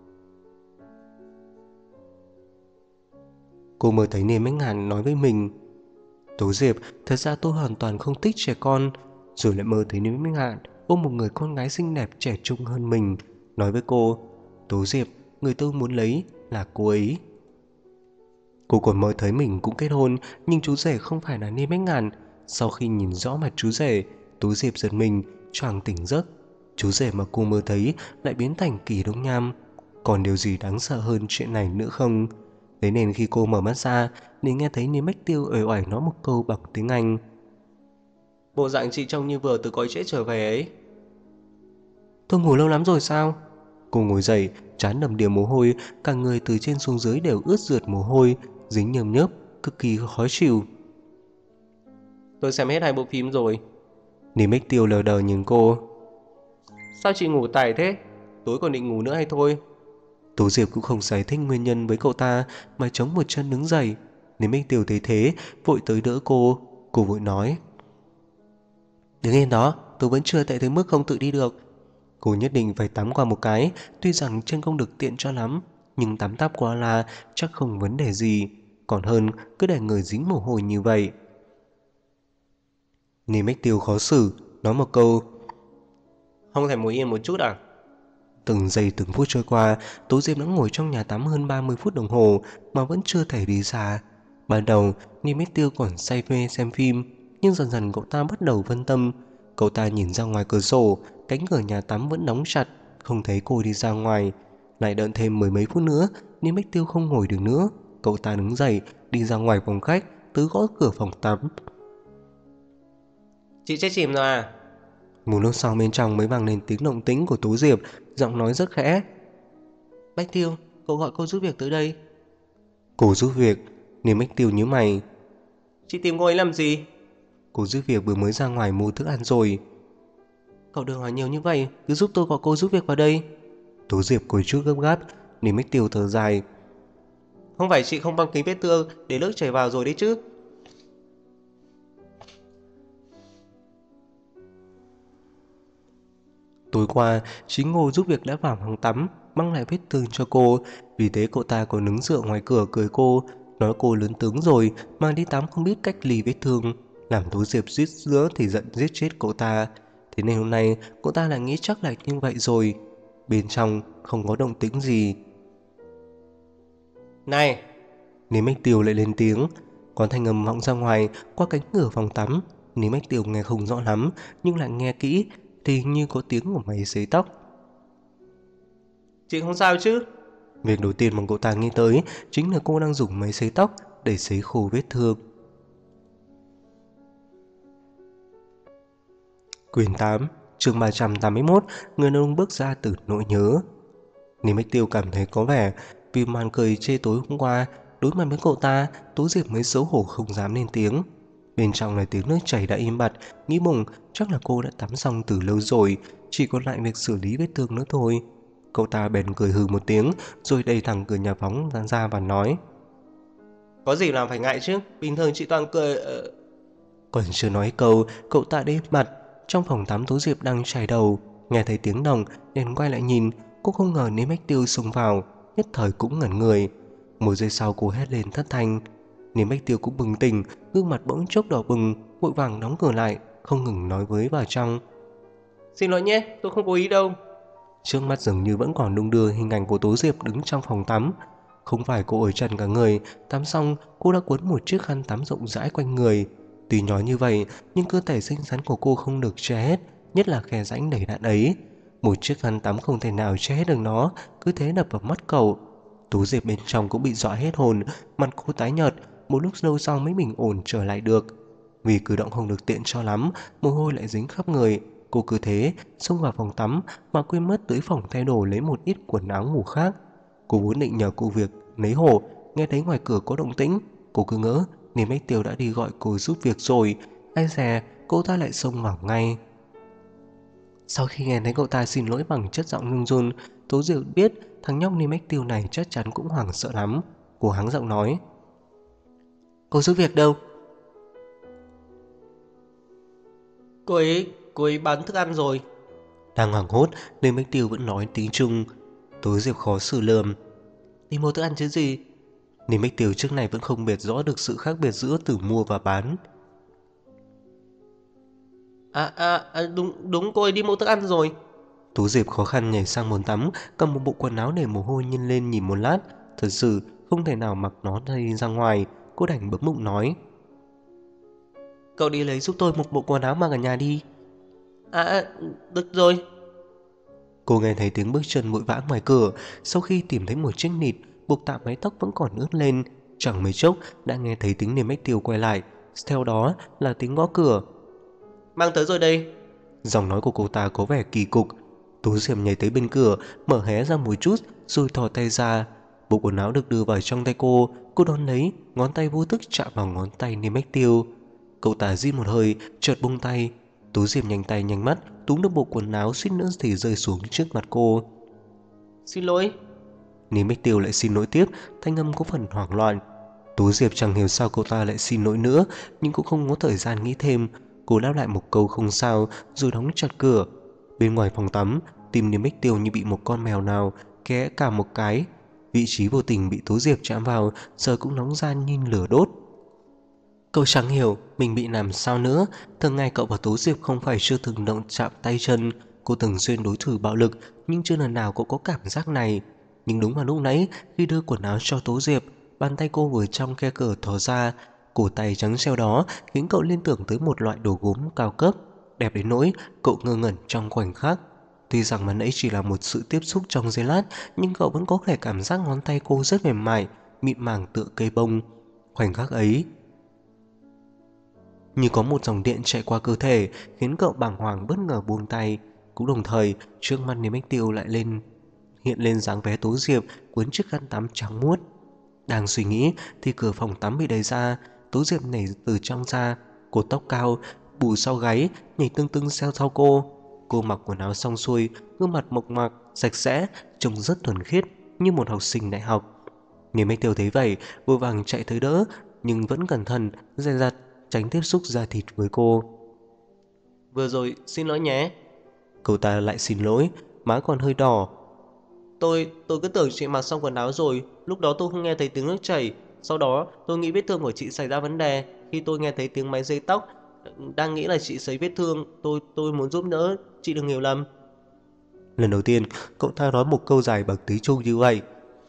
S1: Cô mơ thấy Niêm Bách Ngạn nói với mình. Tú Diệp, thật ra tôi hoàn toàn không thích trẻ con. Rồi lại mơ thấy Niêm Bách Ngạn ôm một người con gái xinh đẹp trẻ trung hơn mình, nói với cô. Tú Diệp, người tôi muốn lấy là cô ấy. Cô còn mơ thấy mình cũng kết hôn, nhưng chú rể không phải là Niêm Bách Ngạn. Sau khi nhìn rõ mặt chú rể, Tú Diệp giật mình, choàng tỉnh giấc. Chú rể mà cô mơ thấy lại biến thành Kỳ Đông Nham. Còn điều gì đáng sợ hơn chuyện này nữa không? Thế nên khi cô mở mắt ra thì nghe thấy Niêm Bách Tiêu uể oải nói một câu bằng tiếng Anh.
S2: Bộ dạng chị trông như vừa từ cõi chết trở về ấy.
S1: Tôi ngủ lâu lắm rồi sao? Cô ngồi dậy, trán đầm đìa mồ hôi, cả người từ trên xuống dưới đều ướt rượt mồ hôi, dính nhờm nhớp, cực kỳ khó chịu.
S2: Tôi xem hết 2 bộ phim rồi.
S1: Niêm Bách Tiêu lờ đờ nhìn cô.
S2: Sao chị ngủ tải thế? Tối còn định ngủ nữa hay thôi?
S1: Tố Diệp cũng không giải thích nguyên nhân với cậu ta mà chống một chân đứng dậy. Niêm Bách Tiêu thấy thế, vội tới đỡ cô. Cô vội nói. Đứng yên đó, tôi vẫn chưa tệ tới mức không tự đi được. Cô nhất định phải tắm qua một cái, tuy rằng chân không được tiện cho lắm, nhưng tắm táp qua là chắc không vấn đề gì. Còn hơn cứ để người dính mồ hôi như vậy. Niêm Bách Tiêu khó xử, nói một câu.
S2: Không thể ngồi yên một chút à?
S1: Từng giây từng phút trôi qua, Tố Diệp đã ngồi trong nhà tắm hơn 30 phút đồng hồ mà vẫn chưa thể đi ra. Ban đầu, Niêm Bách Tiêu còn say mê xem phim, nhưng dần dần cậu ta bắt đầu phân tâm. Cậu ta nhìn ra ngoài cửa sổ, cánh cửa nhà tắm vẫn đóng chặt, không thấy cô đi ra ngoài. Lại đợi thêm mười mấy phút nữa, Niêm Bách Tiêu không ngồi được nữa. Cậu ta đứng dậy, đi ra ngoài phòng khách, tới gõ cửa phòng tắm.
S2: Chị chết chìm rồi à?
S1: Một lúc sau bên trong mới vang lên tiếng động tĩnh của Tố Diệp, giọng nói rất khẽ.
S2: Bách Tiêu, cậu gọi cô giúp việc tới đây.
S1: Cô giúp việc? Niêm Bách Tiêu nhíu mày.
S2: Chị tìm cô ấy làm gì?
S1: Cô giúp việc vừa mới ra ngoài mua thức ăn rồi.
S2: Cậu đừng hỏi nhiều như vậy, cứ giúp tôi gọi cô giúp việc vào đây.
S1: Tố Diệp có chút gấp gáp. Niêm Bách Tiêu thở dài.
S2: Không phải chị không băng kính vết thương để nước chảy vào rồi đấy chứ?
S1: Tối qua, chính Ngô giúp việc đã vào phòng tắm, băng lại vết thương cho cô. Vì thế cậu ta còn đứng dựa ngoài cửa cười cô, nói cô lớn tướng rồi mà đi tắm không biết cách ly vết thương, làm Tố Diệp suýt nữa thì giận giết chết cậu ta. Thế nên hôm nay cậu ta lại nghĩ chắc là như vậy rồi. Bên trong không có động tĩnh gì.
S2: Này!
S1: Niêm Bách Tiêu lại lên tiếng. Có thanh âm vọng ra ngoài qua cánh cửa phòng tắm. Niêm Bách Tiêu nghe không rõ lắm, nhưng lại nghe kỹ thì như có tiếng của máy sấy tóc.
S2: Chị không sao chứ?
S1: Việc đầu tiên mà cậu ta nghĩ tới chính là cô đang dùng máy sấy tóc để sấy khô vết thương. Quyển 8, chương 381, người đàn ông bước ra từ nỗi nhớ. Niêm Bách Tiêu cảm thấy có vẻ vì màn cười chê tối hôm qua, đối mặt với cậu ta, Tố Diệp mới xấu hổ không dám lên tiếng. Bên trong là tiếng nước chảy đã im bặt, nghĩ bụng chắc là cô đã tắm xong từ lâu rồi, chỉ còn lại việc xử lý vết thương nữa thôi. Cậu ta bèn cười hừ một tiếng, rồi đẩy thẳng cửa nhà phóng ra và nói.
S2: Có gì làm phải ngại chứ? Bình thường chị toàn cười...
S1: Còn chưa nói câu, cậu ta đế mặt. Trong phòng tắm Tố Diệp đang chảy đầu, nghe thấy tiếng động nên quay lại nhìn. Cô không ngờ Niêm Bách Tiêu xông vào, nhất thời cũng ngẩn người. Một giây sau cô hét lên thất thanh. Niêm Bách Tiêu cũng bừng tỉnh, gương mặt bỗng chốc đỏ bừng, vội vàng đóng cửa lại, không ngừng nói với vào trong.
S2: Xin lỗi nhé, tôi không cố ý đâu.
S1: Trước mắt dường như vẫn còn đung đưa hình ảnh của Tố Diệp đứng trong phòng tắm. Không phải cô ổi trần cả người, tắm xong cô đã cuốn một chiếc khăn tắm rộng rãi quanh người. Tuy nói như vậy, nhưng cơ thể xinh xắn của cô không được che hết, nhất là khe rãnh đầy đặn ấy. Một chiếc khăn tắm không thể nào che hết được nó, cứ thế đập vào mắt cậu. Tố Diệp bên trong cũng bị dọa hết hồn, mặt cô tái nhợt, một lúc lâu sau mới bình ổn trở lại được. Vì cử động không được tiện cho lắm, mồ hôi lại dính khắp người. Cô cứ thế xông vào phòng tắm mà quên mất tới phòng thay đồ lấy một ít quần áo ngủ khác. Cô vốn định nhờ cô việc lấy hộ, nghe thấy ngoài cửa có động tĩnh, cô cứ ngỡ Niêm Bách Tiêu đã đi gọi cô giúp việc rồi. Ai dè cô ta lại xông vào ngay. Sau khi nghe thấy cậu ta xin lỗi bằng chất giọng run run, Tố Diệu biết thằng nhóc Niêm Bách Tiêu này chắc chắn cũng hoảng sợ lắm. Cô hắng giọng nói. Cô giúp việc đâu?
S2: Cô ấy bán thức ăn rồi.
S1: Đang hoảng hốt, Niêm Bách Tiêu vẫn nói tiếng Trung. Tố Diệp khó xử lườm. Đi mua thức ăn chứ gì? Niêm Bách Tiêu trước này vẫn không biết rõ được sự khác biệt giữa từ mua và bán.
S2: Đúng cô ấy đi mua thức ăn rồi.
S1: Tú Diệp khó khăn nhảy sang bồn tắm, cầm một bộ quần áo để mồ hôi nhân lên nhìn một lát. Thật sự không thể nào mặc nó đi ra ngoài. Cô đành bấm bụng nói.
S2: Cậu đi lấy giúp tôi một bộ quần áo mặc ở nhà đi. Được rồi.
S1: Cô nghe thấy tiếng bước chân vội vã ngoài cửa. Sau khi tìm thấy một chiếc nịt buộc tạm mái tóc vẫn còn ướt lên, chẳng mấy chốc đã nghe thấy tiếng niềm Bách Tiêu quay lại. Theo đó là tiếng gõ cửa.
S2: Mang tới rồi đây.
S1: Giọng nói của cô ta có vẻ kỳ cục. Tú Diệp nhảy tới bên cửa, mở hé ra một chút rồi thò tay ra. Bộ quần áo được đưa vào trong tay cô đón lấy, ngón tay vô thức chạm vào ngón tay niêm Bách Tiêu. Cậu ta rít một hơi, chợt buông tay. Tú Diệp nhanh tay nhanh mắt túm được bộ quần áo suýt nữa thì rơi xuống trước mặt cô.
S2: Xin lỗi.
S1: Niêm Bách Tiêu lại xin lỗi tiếp, thanh âm có phần hoảng loạn. Tú Diệp chẳng hiểu sao cô ta lại xin lỗi nữa, nhưng cũng không có thời gian nghĩ thêm. Cô đáp lại một câu không sao rồi đóng chặt cửa. Bên ngoài phòng tắm, tim Niêm Bách Tiêu như bị một con mèo nào ké cả một cái. Vị trí vô tình bị Tú Diệp chạm vào giờ cũng nóng gian như lửa đốt. Cậu chẳng hiểu mình bị làm sao nữa. Thường ngày cậu và Tú Diệp không phải chưa từng động chạm tay chân. Cô từng xuyên đối thử bạo lực, nhưng chưa lần nào cậu có cảm giác này. Nhưng đúng vào lúc nãy, khi đưa quần áo cho Tú Diệp, bàn tay cô vừa trong khe cửa thò ra. Cổ tay trắng treo đó khiến cậu liên tưởng tới một loại đồ gốm cao cấp, đẹp đến nỗi cậu ngơ ngẩn trong khoảnh khắc. Tuy rằng mà nãy chỉ là một sự tiếp xúc trong giây lát, nhưng cậu vẫn có thể cảm giác ngón tay cô rất mềm mại, mịn màng tựa cây bông. Khoảnh khắc ấy như có một dòng điện chạy qua cơ thể, khiến cậu bàng hoàng bất ngờ buông tay. Cũng đồng thời, trước mắt Niêm Bách Tiêu lại hiện lên dáng vẻ Tú Diệp cuốn chiếc khăn tắm trắng muốt. Đang suy nghĩ thì cửa phòng tắm bị đẩy ra. Tú Diệp nhảy từ trong ra, cột tóc cao bù sau gáy, nhảy tưng tưng theo sau cô. Cô mặc quần áo xong xuôi, gương mặt mộc mạc sạch sẽ, trông rất thuần khiết như một học sinh đại học. Niêm Bách Tiêu thấy vậy vội vàng chạy tới đỡ, nhưng vẫn cẩn thận dè dặt tránh tiếp xúc da thịt với cô.
S2: Vừa rồi xin lỗi nhé.
S1: Cậu ta lại xin lỗi, má còn hơi đỏ.
S2: Tôi cứ tưởng chị mặc xong quần áo rồi. Lúc đó tôi không nghe thấy tiếng nước chảy. Sau đó tôi nghĩ vết thương của chị xảy ra vấn đề. Khi tôi nghe thấy tiếng máy giấy tóc, đang nghĩ là chị sấy vết thương. Tôi muốn giúp đỡ, chị đừng hiểu lầm.
S1: Lần đầu tiên cậu ta nói một câu dài bằng tiếng Trung như vậy.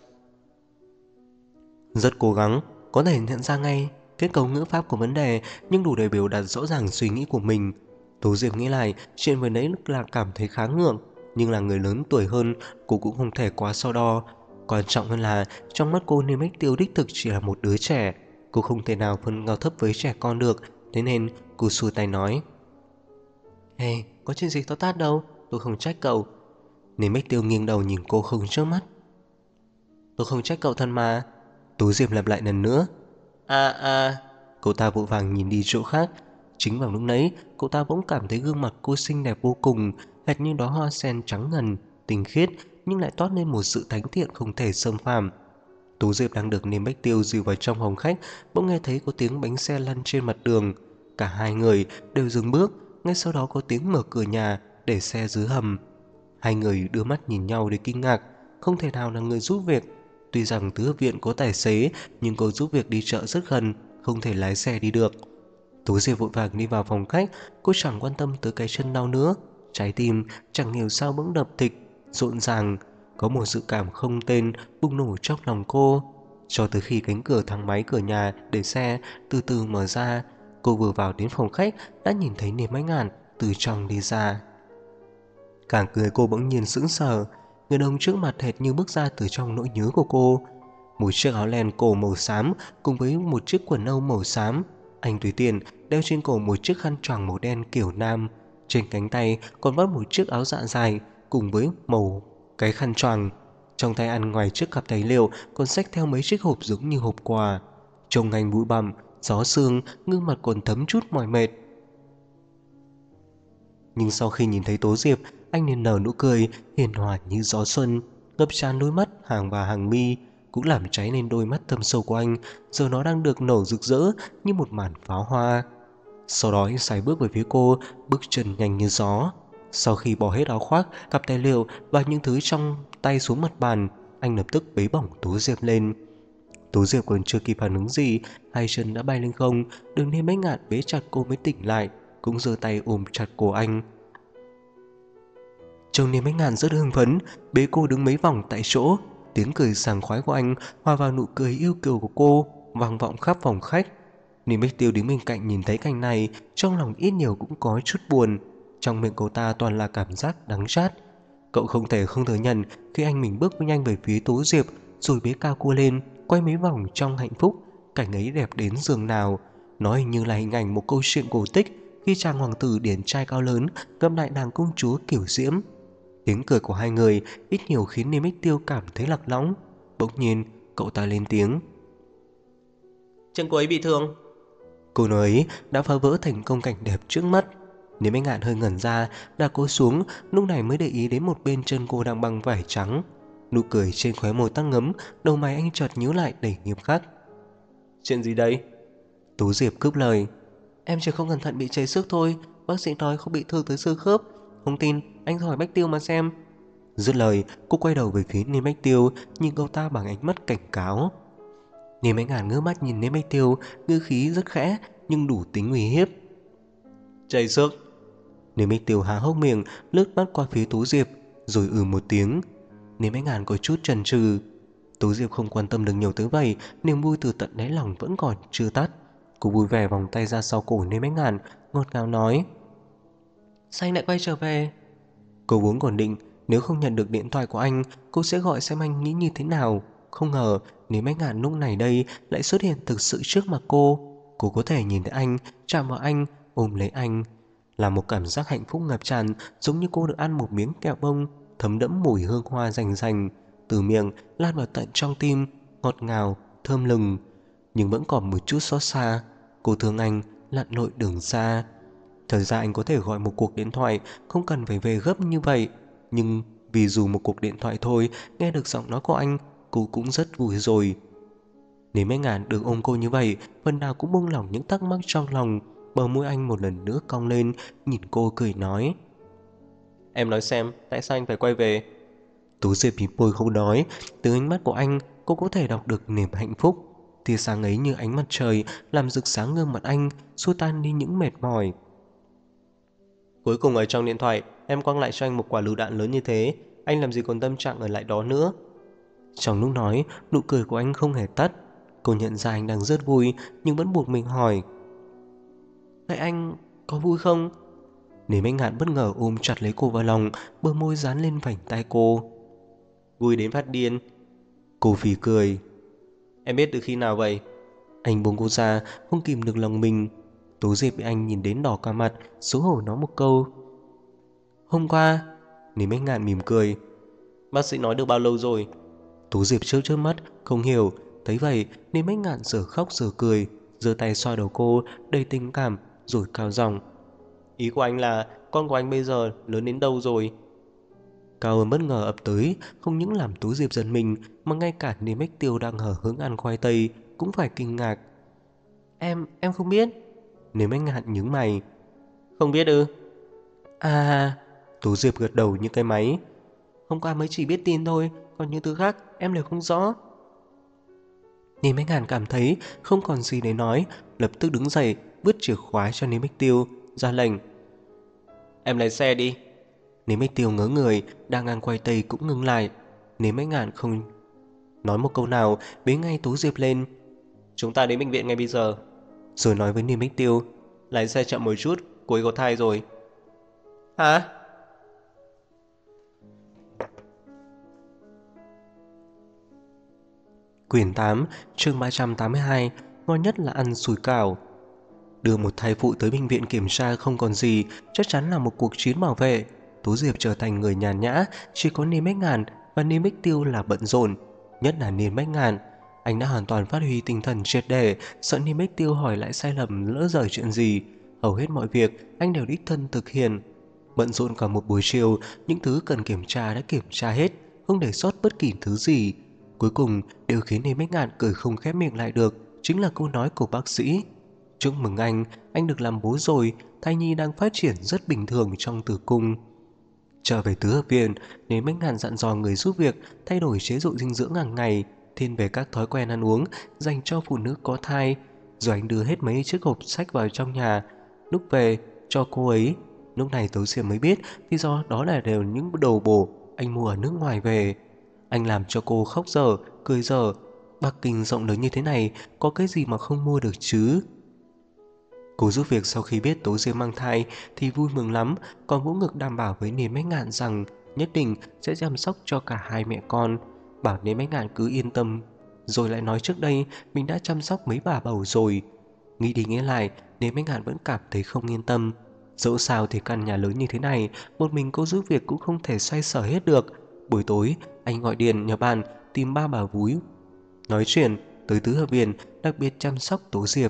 S1: Rất cố gắng có thể nhận ra ngay kết cấu ngữ pháp của vấn đề, nhưng đủ để biểu đạt rõ ràng suy nghĩ của mình. Tú Diệp nghĩ lại chuyện vừa nãy là cảm thấy khá ngượng, nhưng là người lớn tuổi hơn, cô cũng không thể quá so đo. Quan trọng hơn là trong mắt cô Niêm Bách Tiêu đích thực chỉ là một đứa trẻ. Cô không thể nào phân cao thấp với trẻ con được, thế nên cô xua tay nói: Hey, có chuyện gì to tát đâu, tôi không trách cậu. Niêm Bách Tiêu nghiêng đầu nhìn cô không chớp mắt. Tôi không trách cậu thân mà. Tú Diệp lặp lại lần nữa.
S2: À.
S1: Cậu ta vội vàng nhìn đi chỗ khác. Chính vào lúc nãy, cậu ta bỗng cảm thấy gương mặt cô xinh đẹp vô cùng, hệt như đóa hoa sen trắng ngần, tinh khiết, nhưng lại toát lên một sự thánh thiện không thể xâm phạm. Tú Diệp đang được Niêm Bách Tiêu dìu vào trong phòng khách, bỗng nghe thấy có tiếng bánh xe lăn trên mặt đường. Cả hai người đều dừng bước, ngay sau đó có tiếng mở cửa nhà để xe dưới hầm. Hai người đưa mắt nhìn nhau để kinh ngạc, không thể nào là người giúp việc. Tuy rằng tứ hợp viện có tài xế, nhưng cô giúp việc đi chợ rất gần, không thể lái xe đi được. Tú Diệp vội vàng đi vào phòng khách, cô chẳng quan tâm tới cái chân đau nữa. Trái tim chẳng hiểu sao bỗng đập thịch, rộn ràng. Có một dự cảm không tên bùng nổ trong lòng cô. Cho tới khi cánh cửa thang máy cửa nhà để xe từ từ mở ra, cô vừa vào đến phòng khách đã nhìn thấy Niềm Ánh Ngàn từ trong đi ra. Cả người cô bỗng nhiên sững sờ. Người đàn ông trước mặt hệt như bước ra từ trong nỗi nhớ của cô. Một chiếc áo len cổ màu xám cùng với một chiếc quần âu màu xám. Anh tùy tiện đeo trên cổ một chiếc khăn choàng màu đen kiểu nam. Trên cánh tay còn vắt một chiếc áo dạ dài cùng với màu cái khăn choàng. Trong tay anh ngoài chiếc cặp tài liệu còn xách theo mấy chiếc hộp giống như hộp quà. Trông anh bụi bặm, gió sương, gương mặt còn thấm chút mỏi mệt. Nhưng sau khi nhìn thấy Tố Diệp, anh liền nở nụ cười hiền hòa như gió xuân, ngập tràn đôi mắt hàng và hàng mi, cũng làm cháy lên đôi mắt thâm sâu của anh, giờ nó đang được nở rực rỡ như một màn pháo hoa. Sau đó anh sải bước về phía cô, bước chân nhanh như gió. Sau khi bỏ hết áo khoác, cặp tài liệu và những thứ trong tay xuống mặt bàn, anh lập tức bế bổng Tú Diệp lên. Tú Diệp còn chưa kịp phản ứng gì, hai chân đã bay lên không, đừng nên mấy ngạn bế chặt cô mới tỉnh lại, cũng giơ tay ôm chặt cổ anh. Trông Niêm Bách Ngạn rất hưng phấn, bế cô đứng mấy vòng tại chỗ. Tiếng cười sảng khoái của anh hòa vào nụ cười yêu kiều của cô, vang vọng khắp phòng khách. Niêm Bách Tiêu đứng bên cạnh nhìn thấy cảnh này, trong lòng ít nhiều cũng có chút buồn. Trong miệng cô ta toàn là cảm giác đắng chát. Cậu không thể không thừa nhận khi anh mình bước nhanh về phía Tố Diệp rồi bế cao cô lên, quay mấy vòng trong hạnh phúc. Cảnh ấy đẹp đến giường nào. Nó hình như là hình ảnh một câu chuyện cổ tích khi chàng hoàng tử điển trai cao lớn gặp lại nàng công chúa kiểu diễm. Tiếng cười của hai người ít nhiều khiến Niêm Ích Tiêu cảm thấy lạc lõng. Bỗng nhiên cậu ta lên tiếng.
S2: Chân cô ấy bị thương.
S1: Câu nói ấy đã phá vỡ thành công cảnh đẹp trước mắt. Niêm Ích Ngạn hơi ngẩn ra, đặt cô xuống, lúc này mới để ý đến một bên chân cô đang băng vải trắng. Nụ cười trên khóe môi tắc ngấm, đầu mày anh chợt nhíu lại đầy nghiêm khắc.
S2: Chuyện gì đây?
S1: Tú Diệp cướp lời. Em chỉ không cẩn thận bị chảy xước thôi, bác sĩ nói không bị thương tới xương khớp. Không tin, anh hỏi Bách Tiêu mà xem. Dứt lời, cô quay đầu về phía Niêm Bách Tiêu, nhìn cậu ta bằng ánh mắt cảnh cáo. Niêm Bách Ngạn ngước mắt nhìn Niêm Bách Tiêu, ngữ khí rất khẽ nhưng đủ tính uy hiếp.
S2: Chảy xước.
S1: Niêm Bách Tiêu há hốc miệng, lướt mắt qua phía Tú Diệp, rồi một tiếng. Niêm Bách Ngạn có chút chần chừ. Tú Diệp không quan tâm được nhiều tới vậy, niềm vui từ tận đáy lòng vẫn còn chưa tắt. Cô vui vẻ vòng tay ra sau cổ Niêm Bách Ngạn, ngọt ngào nói. Sao anh lại quay trở về? Cô vốn còn định nếu không nhận được điện thoại của anh, cô sẽ gọi xem anh nghĩ như thế nào. Không ngờ Niêm Bách Ngạn lúc này đây lại xuất hiện thực sự trước mặt cô. Cô có thể nhìn thấy anh, chạm vào anh, ôm lấy anh. Là một cảm giác hạnh phúc ngập tràn, giống như cô được ăn một miếng kẹo bông thấm đẫm mùi hương hoa rành rành, từ miệng lan vào tận trong tim, ngọt ngào, thơm lừng. Nhưng vẫn còn một chút xót xa. Cô thương anh lặn lội đường xa. Thật ra anh có thể gọi một cuộc điện thoại, không cần phải về gấp như vậy. Nhưng vì dù một cuộc điện thoại thôi, nghe được giọng nói của anh, cô cũng rất vui rồi. Nếu Bách Ngạn được ôm cô như vậy, phần nào cũng buông lỏng những thắc mắc trong lòng. Bờ môi anh một lần nữa cong lên, nhìn cô cười nói.
S2: Em nói xem, tại sao anh phải quay về?
S1: Tú Diệp mím môi không nói. Từ ánh mắt của anh, cô có thể đọc được niềm hạnh phúc. Tia sáng ấy như ánh mặt trời, làm rực sáng gương mặt anh, xua tan đi những mệt mỏi.
S2: Cuối cùng ở trong điện thoại, em quăng lại cho anh một quả lựu đạn lớn như thế. Anh làm gì còn tâm trạng ở lại đó nữa?
S1: Trong lúc nói, nụ cười của anh không hề tắt. Cô nhận ra anh đang rất vui, nhưng vẫn buộc mình hỏi. Vậy anh có vui không? Nếu anh Ngạn bất ngờ ôm chặt lấy cô vào lòng, bờ môi dán lên vành tay cô.
S2: Vui đến phát điên.
S1: Cô phì cười.
S2: Em biết từ khi nào vậy?
S1: Anh buông cô ra, không kìm được lòng mình. Tố Diệp bị anh nhìn đến đỏ cả mặt, xấu hổ nói một câu. Hôm qua. Nếu anh Ngạn mỉm cười.
S2: Bác sĩ nói được bao lâu rồi?
S1: Tố Diệp chớp mắt, không hiểu. Thấy vậy, nên Bách Ngạn giờ khóc giờ cười, giơ tay xoa đầu cô, đầy tình cảm, rồi cao giọng.
S2: Ý của anh là con của anh bây giờ lớn đến đâu rồi?
S1: Cao ơn bất ngờ ập tới, không những làm Tú Diệp giật mình, mà ngay cả Niêm Bách Tiêu đang hở hứng ăn khoai tây cũng phải kinh ngạc. Em không biết. Niêm Bách Ngạn nhướng mày.
S2: Không biết ư?
S1: À, Tú Diệp gật đầu như cái máy. Hôm qua mới chỉ biết tin thôi, còn những thứ khác em đều không rõ. Niêm Bách Ngạn cảm thấy không còn gì để nói, lập tức đứng dậy, vứt chìa khóa cho Niêm Bách Tiêu, ra lệnh.
S2: Em lái xe đi.
S1: Niêm Bách Tiêu ngớ người, đang ăn quay tây cũng ngừng lại. Niêm Bách Ngạn không nói một câu nào, bế ngay Tú Diệp lên.
S2: Chúng ta đến bệnh viện ngay bây giờ.
S1: Rồi nói với Niêm Bách Tiêu.
S2: Lái xe chậm một chút, cô ấy có thai rồi. Hả?
S1: Quyển 8, chương 382, ngon nhất là ăn sủi cảo. Đưa một thai phụ tới bệnh viện kiểm tra không còn gì, chắc chắn là một cuộc chiến bảo vệ. Tú Diệp trở thành người nhàn nhã, chỉ có Niêm Bách Ngạn và Niêm Bách Tiêu là bận rộn. Nhất là Niêm Bách Ngạn, anh đã hoàn toàn phát huy tinh thần triệt để, sợ Niêm Bách Tiêu hỏi lại sai lầm lỡ dở chuyện gì. Hầu hết mọi việc anh đều đích thân thực hiện. Bận rộn cả một buổi chiều, những thứ cần kiểm tra đã kiểm tra hết, không để sót bất kỳ thứ gì. Cuối cùng, điều khiến Niêm Bách Ngạn cười không khép miệng lại được chính là câu nói của bác sĩ. Chúc mừng anh được làm bố rồi, thai nhi đang phát triển rất bình thường trong tử cung. Trở về tứ hợp viện, Niêm Bách Ngạn dặn dò người giúp việc thay đổi chế độ dinh dưỡng hàng ngày, thiên về các thói quen ăn uống dành cho phụ nữ có thai. Rồi anh đưa hết mấy chiếc hộp sách vào trong nhà, lúc về cho cô ấy. Lúc này Tố Diệp mới biết vì do đó là đều những đồ bổ anh mua ở nước ngoài về. Anh làm cho cô khóc dở, cười dở. Bắc Kinh rộng lớn như thế này, có cái gì mà không mua được chứ? Cô giúp việc sau khi biết Tố Diệp mang thai thì vui mừng lắm, còn vỗ ngực đảm bảo với Niêm Bách Ngạn rằng nhất định sẽ chăm sóc cho cả hai mẹ con. Bảo Nếm Ánh Ngạn cứ yên tâm, rồi lại nói trước đây mình đã chăm sóc mấy bà bầu rồi. Nghĩ đi nghĩ lại, Nếm Ánh Ngạn vẫn cảm thấy không yên tâm. Dẫu sao thì căn nhà lớn như thế này, một mình cô giúp việc cũng không thể xoay sở hết được. Buổi tối, anh gọi điện nhờ bạn tìm ba bà vúi nói chuyện tới tứ hợp viện, đặc biệt chăm sóc Tố Diệp.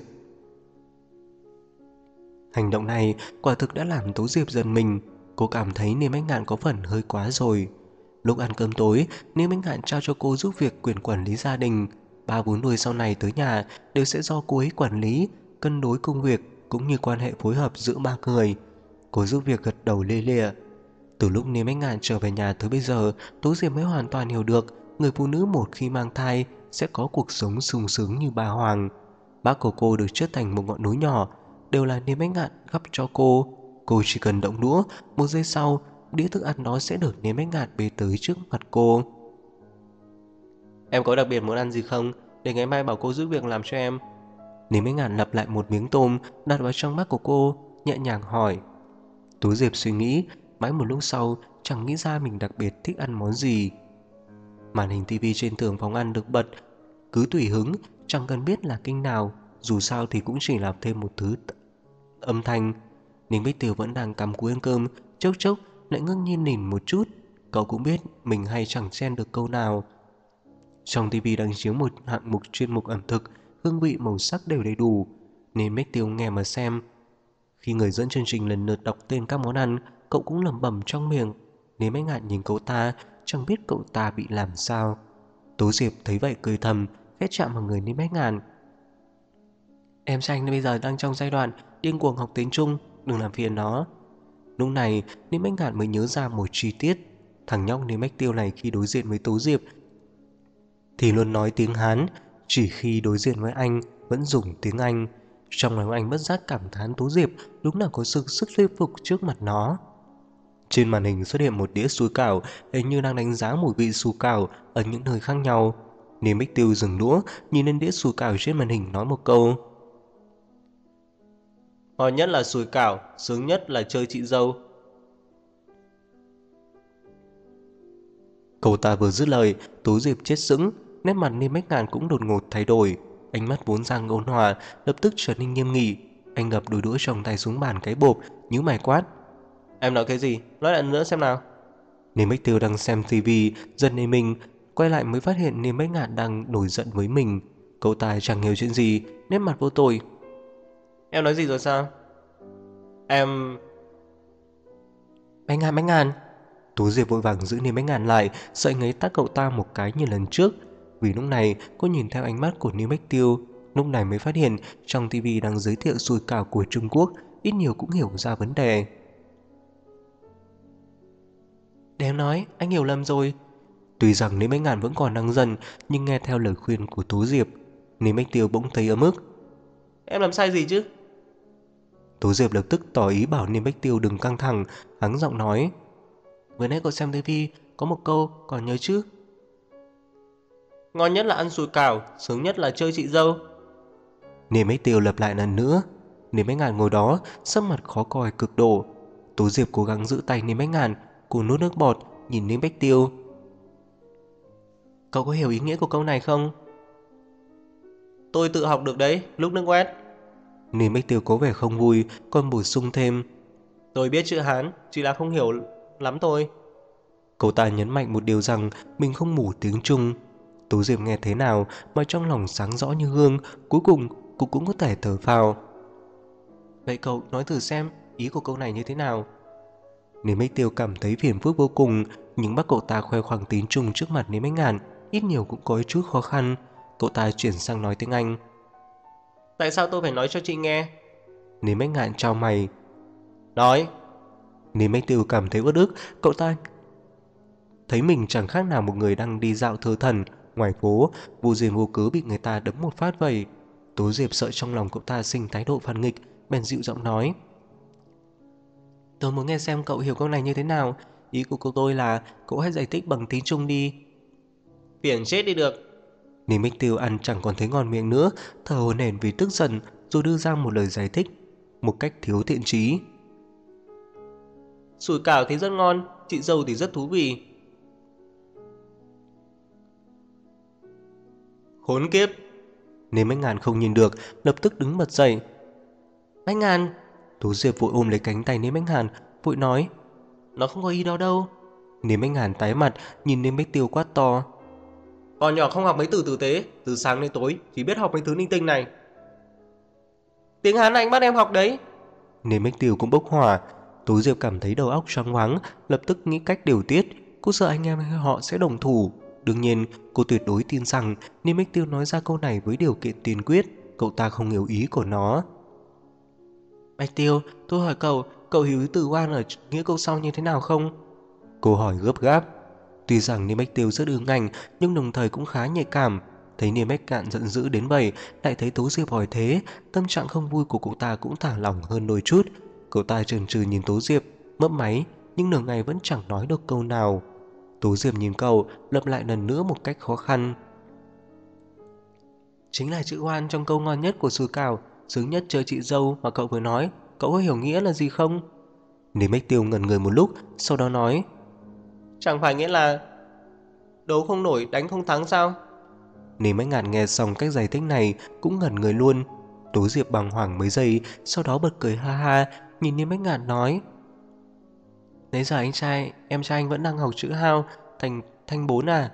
S1: Hành động này quả thực đã làm Tố Diệp giận mình. Cô cảm thấy Niêm Ánh Ngạn có phần hơi quá rồi. Lúc ăn cơm tối, Niêm Ánh Ngạn trao cho cô giúp việc quyền quản lý gia đình. Ba vú nuôi sau này tới nhà đều sẽ do cô ấy quản lý, cân đối công việc cũng như quan hệ phối hợp giữa ba người. Cô giúp việc gật đầu lia lịa. Từ lúc Niêm Ánh Ngạn trở về nhà tới bây giờ, Tố Diệp mới hoàn toàn hiểu được người phụ nữ một khi mang thai sẽ có cuộc sống sung sướng như bà Hoàng. Bác của cô được chất thành một ngọn núi nhỏ, đều là Niêm Ánh Ngạn gắp cho cô. Cô chỉ cần động đũa, một giây sau, đĩa thức ăn đó sẽ được Niêm Ánh Ngạn bê tới trước mặt cô.
S2: Em có đặc biệt muốn ăn gì không? Để ngày mai bảo cô giúp việc làm cho em.
S1: Niêm Ánh Ngạn lặp lại một miếng tôm đặt vào trong bát của cô, nhẹ nhàng hỏi. Tú Diệp suy nghĩ, mãi một lúc sau chẳng nghĩ ra mình đặc biệt thích ăn món gì. Màn hình tivi trên tường phòng ăn được bật, cứ tùy hứng, chẳng cần biết là kênh nào, dù sao thì cũng chỉ là thêm một thứ âm thanh. Ninh Bích Tiêu vẫn đang cắm cúi ăn cơm, chốc chốc lại ngước nhìn nhìn một chút. Cậu cũng biết mình hay chẳng chen được câu nào. Trong tivi đang chiếu một hạng mục chuyên mục ẩm thực, hương vị màu sắc đều đầy đủ, nên Bích Tiêu nghe mà xem. Khi người dẫn chương trình lần lượt đọc tên các món ăn, cậu cũng lẩm bẩm trong miệng. Nếu Ánh Ngạn nhìn cậu ta, chẳng biết cậu ta bị làm sao. Tố Diệp thấy vậy cười thầm, khẽ chạm vào người Niêm Ánh Ngạn. Em trai bây giờ đang trong giai đoạn điên cuồng học tiếng Trung, đừng làm phiền nó. Lúc này, Niêm Ánh Ngạn mới nhớ ra một chi tiết. Thằng nhóc Niêm Bách Tiêu này khi đối diện với Tố Diệp thì luôn nói tiếng Hán, chỉ khi đối diện với anh vẫn dùng tiếng Anh. Trong lòng anh bất giác cảm thán Tố Diệp đúng là có sức thuyết phục trước mặt nó. Trên màn hình xuất hiện một đĩa sủi cảo, hình như đang đánh giá mùi vị sủi cảo ở những nơi khác nhau. Niêm Bích Tiêu dừng đũa, nhìn lên đĩa sủi cảo trên màn hình nói một câu.
S2: Ngon nhất là sủi cảo, sướng nhất là chơi chị dâu.
S1: Cậu ta vừa dứt lời, Tố Diệp chết sững, nét mặt Niêm Bách Ngạn cũng đột ngột thay đổi. Ánh mắt vốn dang ôn hòa lập tức trở nên nghiêm nghị. Anh gập đôi đũa trong tay xuống bàn cái bộp, nhíu mày quát.
S2: Em nói cái gì? Nói lại nữa xem nào.
S1: Niêm Bách Tiêu đang xem tivi, giật nảy mình, quay lại mới phát hiện Niêm Bách Ngạn đang nổi giận với mình. Cậu ta chẳng hiểu chuyện gì, nét mặt vô tội.
S2: Em nói gì rồi sao? Em...
S1: Bách Ngạn. Tú Diệp vội vàng giữ Niêm Bách Ngạn lại, sợ anh ấy tát cậu ta một cái như lần trước. Vì lúc này cô nhìn theo ánh mắt của Niêm Bách Tiêu, lúc này mới phát hiện trong tivi đang giới thiệu sủi cảo của Trung Quốc, ít nhiều cũng hiểu ra vấn đề. Để em nói, anh hiểu lầm rồi. Tuy rằng Niêm Bách Ngạn vẫn còn đang giận, nhưng nghe theo lời khuyên của Tú Diệp, Niêm Bách Tiêu bỗng thấy ấm ức.
S2: Em làm sai gì chứ?
S1: Tú Diệp lập tức tỏ ý bảo Niêm Bách Tiêu đừng căng thẳng, hắng giọng nói. Vừa nãy cậu xem tivi có một câu còn nhớ chứ?
S2: Ngon nhất là ăn sủi cảo, sướng nhất là chơi chị dâu.
S1: Niêm Bách Tiêu lặp lại lần nữa. Niêm Bách Ngạn ngồi đó, sắc mặt khó coi cực độ. Tú Diệp cố gắng giữ tay Niêm Bách Ngạn, cô nuốt nước bọt, nhìn Niêm Bách Tiêu. Cậu có hiểu ý nghĩa của câu này không?
S2: Tôi tự học được đấy, lúc nước quét.
S1: Niêm Bách Tiêu có vẻ không vui, còn bổ sung thêm.
S2: Tôi biết chữ Hán, chỉ là không hiểu lắm thôi.
S1: Cậu ta nhấn mạnh một điều rằng mình không mù tiếng Trung. Tú Diệp nghe thế nào mà trong lòng sáng rõ như gương, cuối cùng cô cũng có thể thở phào. Vậy cậu nói thử xem ý của câu này như thế nào? Niêm Bách Tiêu cảm thấy phiền phức vô cùng, nhưng bắt cậu ta khoe khoang tiếng Trung trước mặt Niêm Bách Ngạn ít nhiều cũng có chút khó khăn. Cậu ta chuyển sang nói tiếng Anh.
S2: Tại sao tôi phải nói cho chị nghe?
S1: Niêm Bách Ngạn chau mày.
S2: Nói.
S1: Niêm Bách Tiêu cảm thấy uất ức, cậu ta thấy mình chẳng khác nào một người đang đi dạo thơ thần ngoài phố, vô duyên vô cớ bị người ta đấm một phát vậy. Tố Diệp sợ trong lòng cậu ta sinh thái độ phản nghịch, bèn dịu giọng nói. Tôi muốn nghe xem cậu hiểu câu này như thế nào. Ý của cô tôi là cậu hãy giải thích bằng tiếng Trung đi.
S2: Phiền chết đi được.
S1: Niêm Bách Tiêu ăn chẳng còn thấy ngon miệng nữa, thở hổn hển vì tức giận, rồi đưa ra một lời giải thích một cách thiếu thiện chí.
S2: Sủi cảo thì rất ngon, chị dâu thì rất thú vị. Khốn kiếp!
S1: Nên Bách Ngạn không nhìn được, lập tức đứng bật dậy.
S2: Bách Ngạn!
S1: Tú Diệp vội ôm lấy cánh tay Nên Bách Ngạn, vội nói.
S2: Nó không có ý đó đâu.
S1: Nên Bách Ngạn tái mặt, nhìn Nên Bách Tiêu quát to.
S2: Còn nhỏ không học mấy từ tử tế, từ sáng đến tối chỉ biết học mấy thứ linh tinh này. Tiếng Hán anh bắt em học đấy.
S1: Nên Bách Tiêu cũng bốc hỏa. Tú Diệp cảm thấy đầu óc choáng váng, lập tức nghĩ cách điều tiết. Cô sợ anh em họ sẽ đồng thủ. Đương nhiên, cô tuyệt đối tin rằng Nên Bách Tiêu nói ra câu này với điều kiện tiên quyết, cậu ta không hiểu ý của nó.
S2: Bách Tiêu, tôi hỏi cậu hiểu ý từ oan ở nghĩa câu sau như thế nào không?
S1: Cô hỏi gấp gáp. Tuy rằng Niêm Bách Tiêu rất ương ngạnh, nhưng đồng thời cũng khá nhạy cảm. Thấy Niêm Bách Cạn giận dữ đến vậy, lại thấy Tố Diệp hỏi thế, tâm trạng không vui của cậu ta cũng thả lỏng hơn đôi chút. Cậu ta chần chừ nhìn Tố Diệp, mấp máy, nhưng nửa ngày vẫn chẳng nói được câu nào. Tố Diệp nhìn cậu, lặp lại lần nữa một cách khó khăn.
S2: Chính là chữ oan trong câu ngon nhất của Sử Cảo, sướng nhất chơi chị dâu mà cậu vừa nói. Cậu có hiểu nghĩa là gì không?
S1: Niêm Bách Tiêu ngẩn người một lúc, sau đó nói.
S2: Chẳng phải nghĩa là đấu không nổi, đánh không thắng sao?
S1: Niêm Bách Ngạn nghe xong cách giải thích này cũng ngẩn người luôn. Tố Diệp bàng hoàng mấy giây, sau đó bật cười ha ha, nhìn Niêm Bách Ngạn nói.
S2: Nãy giờ em trai anh vẫn đang học chữ hao thành thanh 4 à?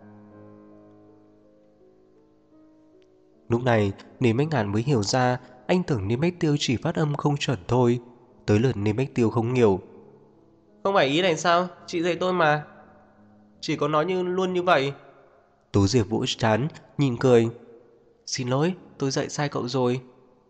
S1: Lúc này, Niêm Bách Ngạn mới hiểu ra, anh tưởng Niêm Bách Tiêu chỉ phát âm không chuẩn thôi. Tới lượt Niêm Bách Tiêu không hiểu.
S2: Không phải ý này sao? Chị dạy tôi mà. Chỉ có nói luôn như vậy.
S1: Tố Diệp vỗ trán, nhìn cười.
S2: Xin lỗi, tôi dạy sai cậu rồi.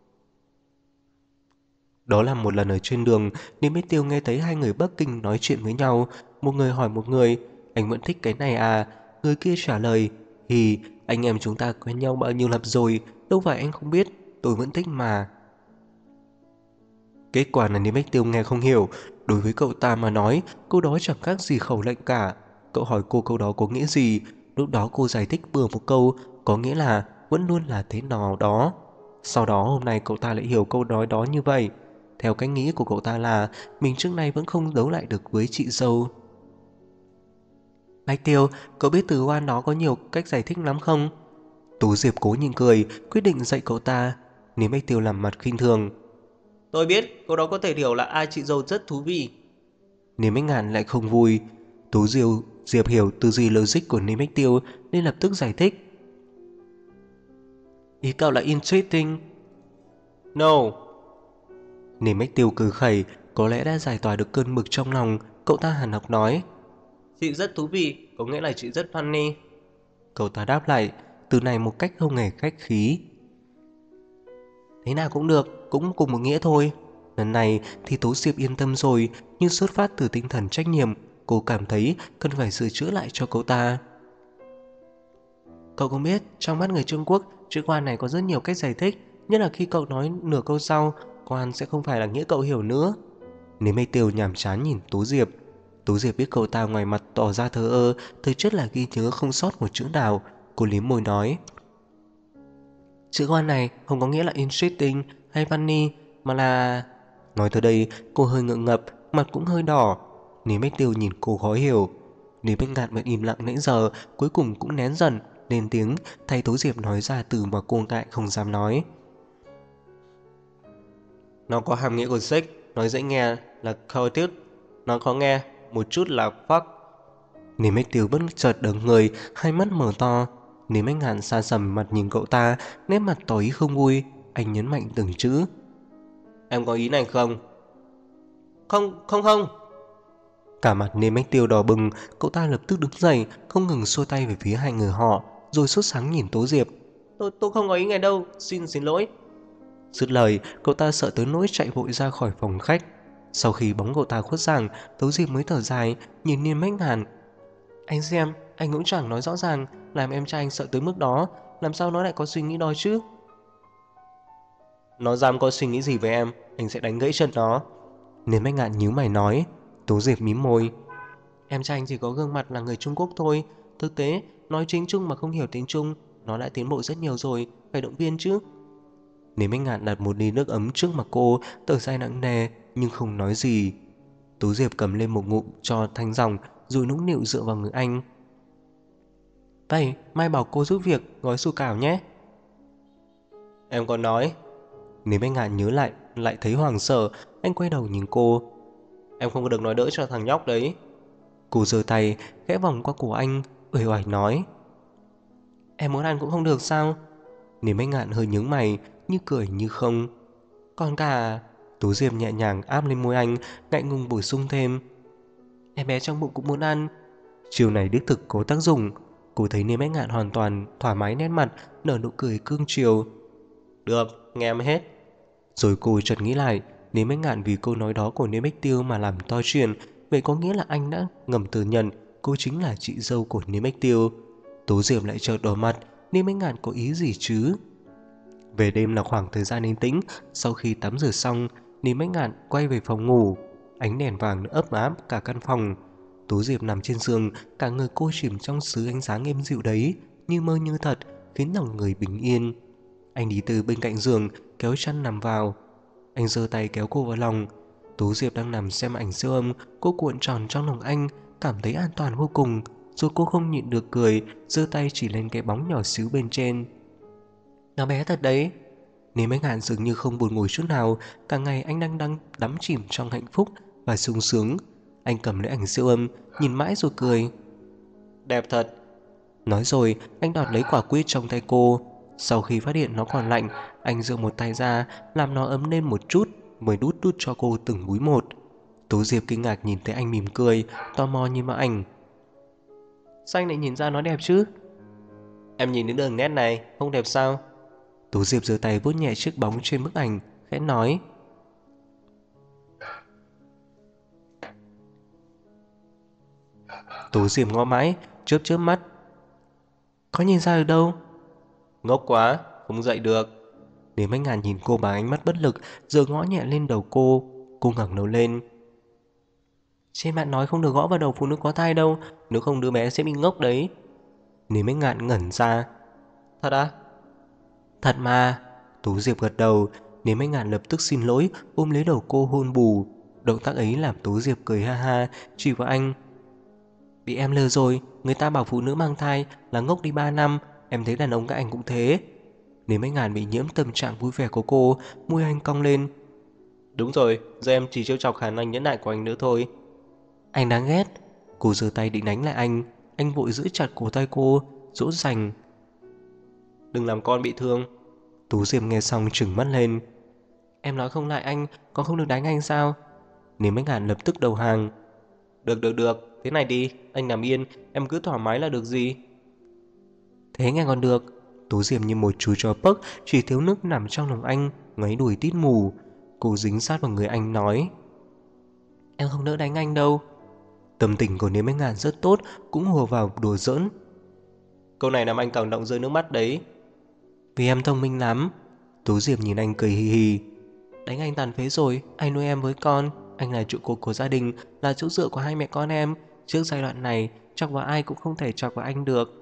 S1: Đó là một lần ở trên đường, Niêm Bách Tiêu nghe thấy hai người Bắc Kinh nói chuyện với nhau. Một người hỏi một người, anh vẫn thích cái này à? Người kia trả lời, hì, anh em chúng ta quen nhau bao nhiêu năm rồi, đâu phải anh không biết, tôi vẫn thích mà. Kết quả là Niêm Bách Tiêu nghe không hiểu. Đối với cậu ta mà nói, câu đó chẳng khác gì khẩu lệnh cả. Cậu hỏi cô câu đó có nghĩa gì, lúc đó cô giải thích vừa một câu, có nghĩa là vẫn luôn là thế nào đó. Sau đó hôm nay cậu ta lại hiểu câu nói đó như vậy. Theo cách nghĩ của cậu ta là mình trước nay vẫn không đấu lại được với chị dâu.
S2: Bách Tiêu, cậu biết từ oan đó có nhiều cách giải thích lắm không?
S1: Tú Diệp cố nhìn cười, quyết định dạy cậu ta. Niêm Bách Tiêu làm mặt khinh thường.
S2: Tôi biết, câu đó có thể hiểu là ai chị dâu rất thú vị.
S1: Niêm Bách Ngạn lại không vui. Diệp hiểu tư duy logic của Niêm Bách Tiêu nên lập tức giải thích.
S2: Ý cậu là interesting. No.
S1: Niêm Bách Tiêu cười khẩy, có lẽ đã giải tỏa được cơn bực trong lòng. Cậu ta hàn học nói.
S2: Chị rất thú vị, có nghĩa là chị rất funny.
S1: Cậu ta đáp lại, từ này một cách không hề khách khí.
S2: Thế nào cũng được, cũng cùng một nghĩa thôi.
S1: Lần này thì Tố Diệp yên tâm rồi, nhưng xuất phát từ tinh thần trách nhiệm, cô cảm thấy cần phải sửa chữa lại cho cậu ta.
S2: Cậu cũng biết, trong mắt người Trung Quốc, chữ quan này có rất nhiều cách giải thích, nhất là khi cậu nói nửa câu sau, quan sẽ không phải là nghĩa cậu hiểu nữa.
S1: Nếu Mây Tiêu nhàm chán nhìn Tố Diệp. Tố Diệp biết cậu ta ngoài mặt tỏ ra thờ ơ, thực chất là ghi nhớ không sót một chữ nào. Cô liếm môi nói.
S2: Chữ quan này không có nghĩa là interesting hay funny, mà là...
S1: Nói tới đây, cô hơi ngượng ngập, mặt cũng hơi đỏ. Nếu Mây Tiêu nhìn cô khó hiểu. Nếu Bách Ngạn vẫn im lặng nãy giờ, cuối cùng cũng nén giận, lên tiếng, thay Tố Diệp nói ra từ mà cô ngại không dám nói.
S2: Nó có hàm nghĩa của sex, nói dễ nghe là chaotic, nó khó nghe một chút là fuck.
S1: Nếu Bách Tiêu bất chợt đứng người, hai mắt mở to. Nếu Bách Ngạn xa sầm mặt nhìn cậu ta, nét mặt tỏ ý không vui. Anh nhấn mạnh từng chữ.
S2: Em có ý này không? Không, không, không.
S1: Cả mặt Nêm Bách Tiêu đỏ bừng, cậu ta lập tức đứng dậy, không ngừng xua tay về phía hai người họ, rồi sốt sắng nhìn Tố Diệp.
S2: Tôi không có ý này đâu, xin lỗi.
S1: Dứt lời, cậu ta sợ tới nỗi chạy vội ra khỏi phòng khách. Sau khi bóng cậu ta khuất dạng, Tố Diệp mới thở dài, nhìn Nêm Bách Ngạn.
S2: Anh xem, anh cũng chẳng nói rõ ràng, làm em trai anh sợ tới mức đó, làm sao nó lại có suy nghĩ đó chứ? Nó dám có suy nghĩ gì với em, anh sẽ đánh gãy chân nó.
S1: Nêm Bách Ngạn nhíu mày nói. Tố Diệp mím môi.
S2: Em trai anh chỉ có gương mặt là người Trung Quốc thôi. Thực tế, nói tiếng Trung mà không hiểu tiếng Trung, nó đã tiến bộ rất nhiều rồi, phải động viên chứ.
S1: Nêm Bách Ngạn đặt một ly nước ấm trước mặt cô, thở dài nặng nề nhưng không nói gì. Tú Diệp cầm lên một ngụm cho thanh dòng rồi nũng nịu dựa vào ngực anh. Vậy mai bảo cô giúp việc gói sủi cảo nhé.
S2: Em còn nói.
S1: Nếu anh Ngạn nhớ lại thấy hoảng sợ. Anh quay đầu nhìn cô.
S2: Em không có được nói đỡ cho thằng nhóc đấy.
S1: Cô giơ tay khẽ vòng qua cổ anh, uể oải nói. Em muốn ăn cũng không được sao? Nếu anh Ngạn hơi nhướng mày, như cười như không. Còn cả... Tú Diệp nhẹ nhàng áp lên môi anh, ngại ngùng bổ sung thêm. Em bé trong bụng cũng muốn ăn. Chiều này đích thực có tác dụng. Cô thấy Niêm Bách Ngạn hoàn toàn thoải mái nét mặt, nở nụ cười cương chiều.
S2: Được, nghe em hết.
S1: Rồi cô chợt nghĩ lại, Niêm Bách Ngạn vì câu nói đó của Niêm Bách Tiêu mà làm to chuyện, vậy có nghĩa là anh đã ngầm thừa nhận cô chính là chị dâu của Niêm Bách Tiêu. Tú Diệp lại chợt đỏ mặt, Niêm Bách Ngạn có ý gì chứ? Về đêm là khoảng thời gian yên tĩnh. Sau khi tắm rửa xong, Niêm Bách Ngạn quay về phòng ngủ. Ánh đèn vàng ấp áp cả căn phòng. Tú Diệp nằm trên giường, cả người cô chìm trong xứ ánh sáng êm dịu đấy, như mơ như thật, khiến lòng người bình yên. Anh đi từ bên cạnh giường, kéo chăn nằm vào. Anh giơ tay kéo cô vào lòng. Tú Diệp đang nằm xem ảnh siêu âm, cô cuộn tròn trong lòng anh, cảm thấy an toàn vô cùng. Rồi cô không nhịn được cười, giơ tay chỉ lên cái bóng nhỏ xíu bên trên. Nó bé thật đấy. Nếu anh Hạn dường như không buồn ngủ chút nào, cả ngày anh đang đắm chìm trong hạnh phúc và sung sướng. Anh cầm lấy ảnh siêu âm, nhìn mãi rồi cười.
S2: Đẹp thật.
S1: Nói rồi, anh đoạt lấy quả quýt trong tay cô. Sau khi phát hiện nó còn lạnh, anh giơ một tay ra, làm nó ấm lên một chút, mới đút cho cô từng múi một. Tú Diệp kinh ngạc nhìn thấy anh mỉm cười, tò mò nhìn vào ảnh. Sao anh lại nhìn ra nó đẹp chứ?
S2: Em nhìn đến đường nét này, không đẹp sao?
S1: Tú Diệp giơ tay vuốt nhẹ chiếc bóng trên bức ảnh, khẽ nói. Tú Diệp ngó mãi, chớp chớp mắt. Có nhìn ra được đâu?
S2: Ngốc quá, không dậy được.
S1: Nếu anh Ngàn nhìn cô bằng ánh mắt bất lực, rồi gõ nhẹ lên đầu cô. Cô ngẩng đầu lên. Trên bạn nói không được gõ vào đầu phụ nữ có thai đâu, nếu không đứa bé sẽ bị ngốc đấy. Nếu anh Ngạn ngẩn ra.
S2: Thật à?
S1: Thật mà. Tú Diệp gật đầu. Nếu anh Ngạn lập tức xin lỗi, ôm lấy đầu cô hôn bù. Động tác ấy làm Tú Diệp cười ha ha, chỉ vào anh. Bị em lừa rồi, người ta bảo phụ nữ mang thai là ngốc đi 3 năm, em thấy đàn ông các anh cũng thế. Nếu anh Ngàn bị nhiễm tâm trạng vui vẻ của cô, môi anh cong lên.
S2: Đúng rồi, giờ em chỉ trêu chọc khả năng nhẫn nại của anh nữa thôi.
S1: Anh đáng ghét. Cô giơ tay định đánh lại anh vội giữ chặt cổ tay cô, dỗ dành.
S2: Đừng làm con bị thương.
S1: Tú Diệp nghe xong trừng mắt lên. Em nói không lại anh, con không được đánh anh sao? Nếu anh Ngàn lập tức đầu hàng.
S2: Được, thế này đi, anh nằm yên, em cứ thoải mái là được gì.
S1: Thế nghe còn được. Tú Diệp như một chú chó pấc, chỉ thiếu nước nằm trong lòng anh, ngáy đuổi tít mù. Cô dính sát vào người anh nói. Em không đỡ đánh anh đâu. Tâm tình của Niêm Bách Ngạn rất tốt, cũng hùa vào đùa giỡn.
S2: Câu này làm anh cảm động rơi nước mắt đấy.
S1: Vì em thông minh lắm. Tú Diệp nhìn anh cười hì hì. Đánh anh tàn phế rồi, anh nuôi em với con. Anh là trụ cột của gia đình, là chỗ dựa của hai mẹ con em. Trước giai đoạn này, chọc vào ai cũng không thể chọc vào anh được.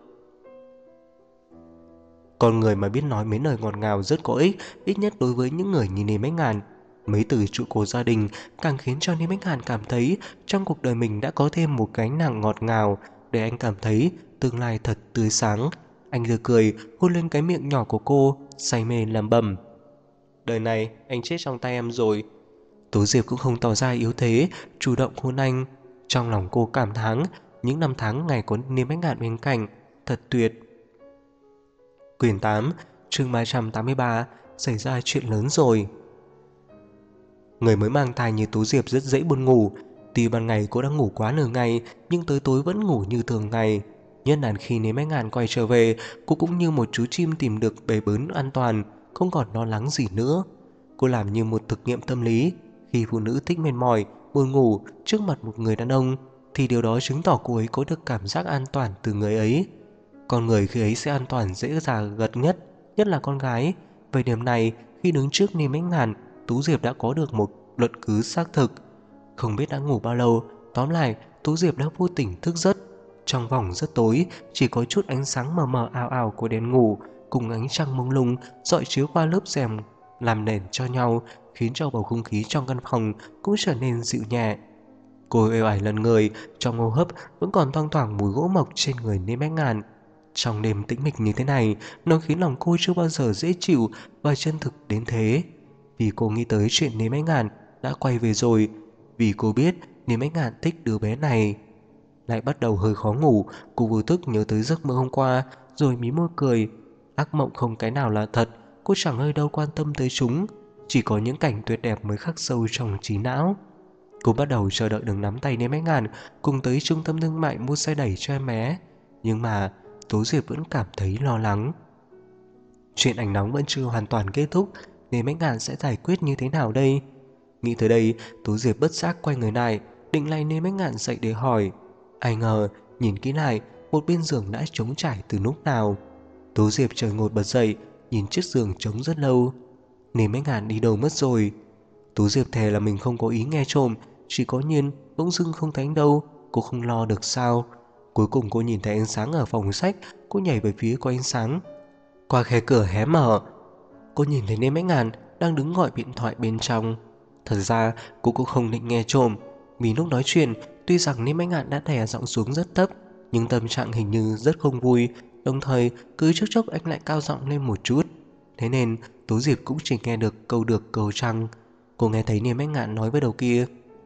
S1: Con người mà biết nói mấy lời ngọt ngào rất có ích, ít nhất đối với những người như Niêm Bách Ngạn. Mấy từ trụ cột gia đình càng khiến cho Niêm Bách Ngạn cảm thấy trong cuộc đời mình đã có thêm một gánh nặng ngọt ngào, để anh cảm thấy tương lai thật tươi sáng. Anh vừa cười, hôn lên cái miệng nhỏ của cô, say mê lẩm bẩm.
S2: Đời này anh chết trong tay em rồi.
S1: Tố Diệp cũng không tỏ ra yếu thế, chủ động hôn anh. Trong lòng cô cảm thán, những năm tháng ngày có Niêm Bách Ngạn bên cạnh, thật tuyệt. Quyển 8, chương 383, xảy ra chuyện lớn rồi. Người mới mang thai như Tú Diệp rất dễ buồn ngủ. Tuy ban ngày cô đã ngủ quá nửa ngày, nhưng tới tối vẫn ngủ như thường ngày. Nhất là khi Niêm Bách Ngạn quay trở về, cô cũng như một chú chim tìm được bể bướn an toàn, không còn lo lắng gì nữa. Cô làm như một thực nghiệm tâm lý. Khi phụ nữ thích mệt mỏi, buồn ngủ trước mặt một người đàn ông, thì điều đó chứng tỏ cô ấy có được cảm giác an toàn từ người ấy. Con người khi ấy sẽ an toàn dễ dàng gật nhất là con gái. Về điểm này, khi đứng trước Niêm Bách Ngạn, Tú Diệp đã có được một luận cứ xác thực. Không biết đã ngủ bao lâu, tóm lại Tú Diệp đã vô tình thức giấc. Trong vòng rất tối, chỉ có chút ánh sáng mờ mờ ảo ảo của đèn ngủ cùng ánh trăng mông lung dọi chiếu qua lớp rèm làm nền cho nhau, khiến cho bầu không khí trong căn phòng cũng trở nên dịu nhẹ. Cô êu ải lẫn người, trong hô hấp vẫn còn thoang thoảng mùi gỗ mộc trên người Niêm Bách Ngạn. Trong đêm tĩnh mịch như thế này, nó khiến lòng cô chưa bao giờ dễ chịu và chân thực đến thế. Vì cô nghĩ tới chuyện Niêm Bách Ngạn đã quay về rồi, vì cô biết Niêm Bách Ngạn thích đứa bé này. Lại bắt đầu hơi khó ngủ, cô vô thức nhớ tới giấc mơ hôm qua, rồi mí môi cười. Ác mộng không cái nào là thật, cô chẳng hơi đâu quan tâm tới chúng, chỉ có những cảnh tuyệt đẹp mới khắc sâu trong trí não. Cô bắt đầu chờ đợi được nắm tay Niêm Bách Ngạn cùng tới trung tâm thương mại mua xe đẩy cho em bé. Nhưng mà Tố Diệp vẫn cảm thấy lo lắng. Chuyện ảnh nóng vẫn chưa hoàn toàn kết thúc, Niêm Bách Ngạn sẽ giải quyết như thế nào đây? Nghĩ tới đây, Tố Diệp bất giác quay người lại, định lay Niêm Bách Ngạn dậy để hỏi. Ai ngờ, nhìn kỹ lại, một bên giường đã trống trải từ lúc nào. Tố Diệp trời ngồi bật dậy, nhìn chiếc giường trống rất lâu. Niêm Bách Ngạn đi đâu mất rồi? Tố Diệp thề là mình không có ý nghe trộm, chỉ có nhiên bỗng dưng không thấy anh đâu. Cô không lo được sao? Cuối cùng cô nhìn thấy ánh sáng ở phòng sách, cô nhảy về phía của ánh sáng. Qua khe cửa hé mở, cô nhìn thấy Niêm Bách Ngạn đang đứng gọi điện thoại bên trong. Thật ra cô cũng không định nghe trộm, vì lúc nói chuyện tuy rằng Niêm Bách Ngạn đã đè giọng xuống rất thấp, nhưng tâm trạng hình như rất không vui. Đồng thời cứ chốc chốc anh lại cao giọng lên một chút. Thế nên Tố Diệp cũng chỉ nghe được câu trăng. Cô nghe thấy Niêm Bách Ngạn nói với đầu kia.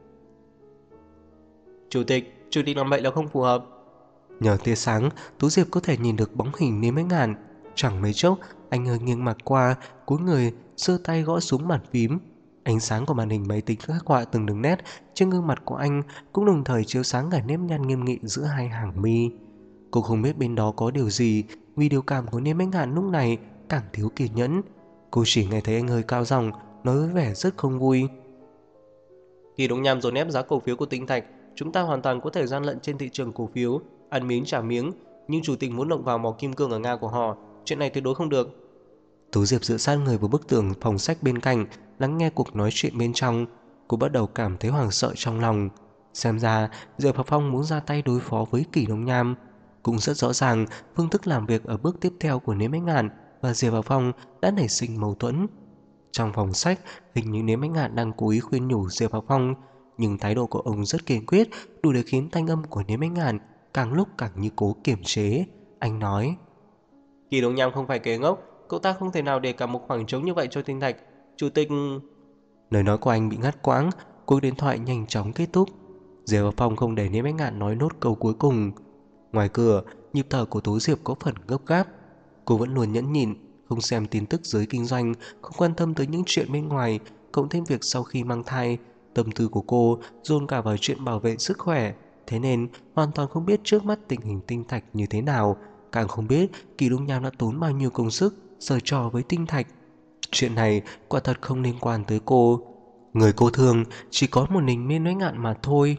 S2: Chủ tịch làm vậy là không phù hợp.
S1: Nhờ tia sáng, Tố Diệp có thể nhìn được bóng hình Niêm Bách Ngạn. Chẳng mấy chốc, anh hơi nghiêng mặt qua, cúi người, giơ tay gõ xuống bàn phím. Ánh sáng của màn hình máy tính khắc họa từng đường nét trên gương mặt của anh, cũng đồng thời chiếu sáng cả nếp nhăn nghiêm nghị giữa hai hàng mi. Cô không biết bên đó có điều gì, vì điều cảm của Niêm Bách Ngạn lúc này càng thiếu kiên nhẫn. Cô chỉ nghe thấy anh hơi cao giọng nói với vẻ rất không vui.
S2: Kỳ Đông Nham dồn ép giá cổ phiếu của Tinh Thạch, chúng ta hoàn toàn có thể gian lận trên thị trường cổ phiếu, ăn miếng trả miếng, nhưng chủ tịch muốn động vào mỏ kim cương ở Nga của họ, chuyện này tuyệt đối không được.
S1: Tú Diệp dựa sát người vào bức tường phòng sách bên cạnh, lắng nghe cuộc nói chuyện bên trong. Cô bắt đầu cảm thấy hoảng sợ trong lòng. Xem ra Diệp Hợp Phong muốn ra tay đối phó với Kỷ Đông Nham. Cũng rất rõ ràng phương thức làm việc ở bước tiếp theo của Niêm Bách Ngạn và Diệp Hợp Phong đã nảy sinh mâu thuẫn. Trong phòng sách, hình như Niêm Bách Ngạn đang cố ý khuyên nhủ Diệp Hợp Phong, nhưng thái độ của ông rất kiên quyết, đủ để khiến thanh âm của Niêm Bách Ngạn càng lúc càng như cố kiềm chế. Anh nói:
S2: Kỳ Đông Nham không phải kẻ ngốc, cậu ta không thể nào để cả một khoảng trống như vậy cho Tinh Thạch. Chủ tịch...
S1: Lời nói của anh bị ngắt quãng, cuộc điện thoại nhanh chóng kết thúc. Diệp Hợp Phong không để Niêm Bách Ngạn nói nốt câu cuối cùng. Ngoài cửa, nhịp thở của Tố Diệp có phần gấp gáp. Cô vẫn luôn nhẫn nhịn, không xem tin tức giới kinh doanh, không quan tâm tới những chuyện bên ngoài, cộng thêm việc sau khi mang thai, tâm tư của cô dồn cả vào chuyện bảo vệ sức khỏe. Thế nên hoàn toàn không biết trước mắt tình hình Tinh Thạch như thế nào, càng không biết Kỳ Đông Nham đã tốn bao nhiêu công sức giở trò với Tinh Thạch. Chuyện này quả thật không liên quan tới cô. Người cô thương chỉ có một mình Niêm Bách Ngạn mà thôi.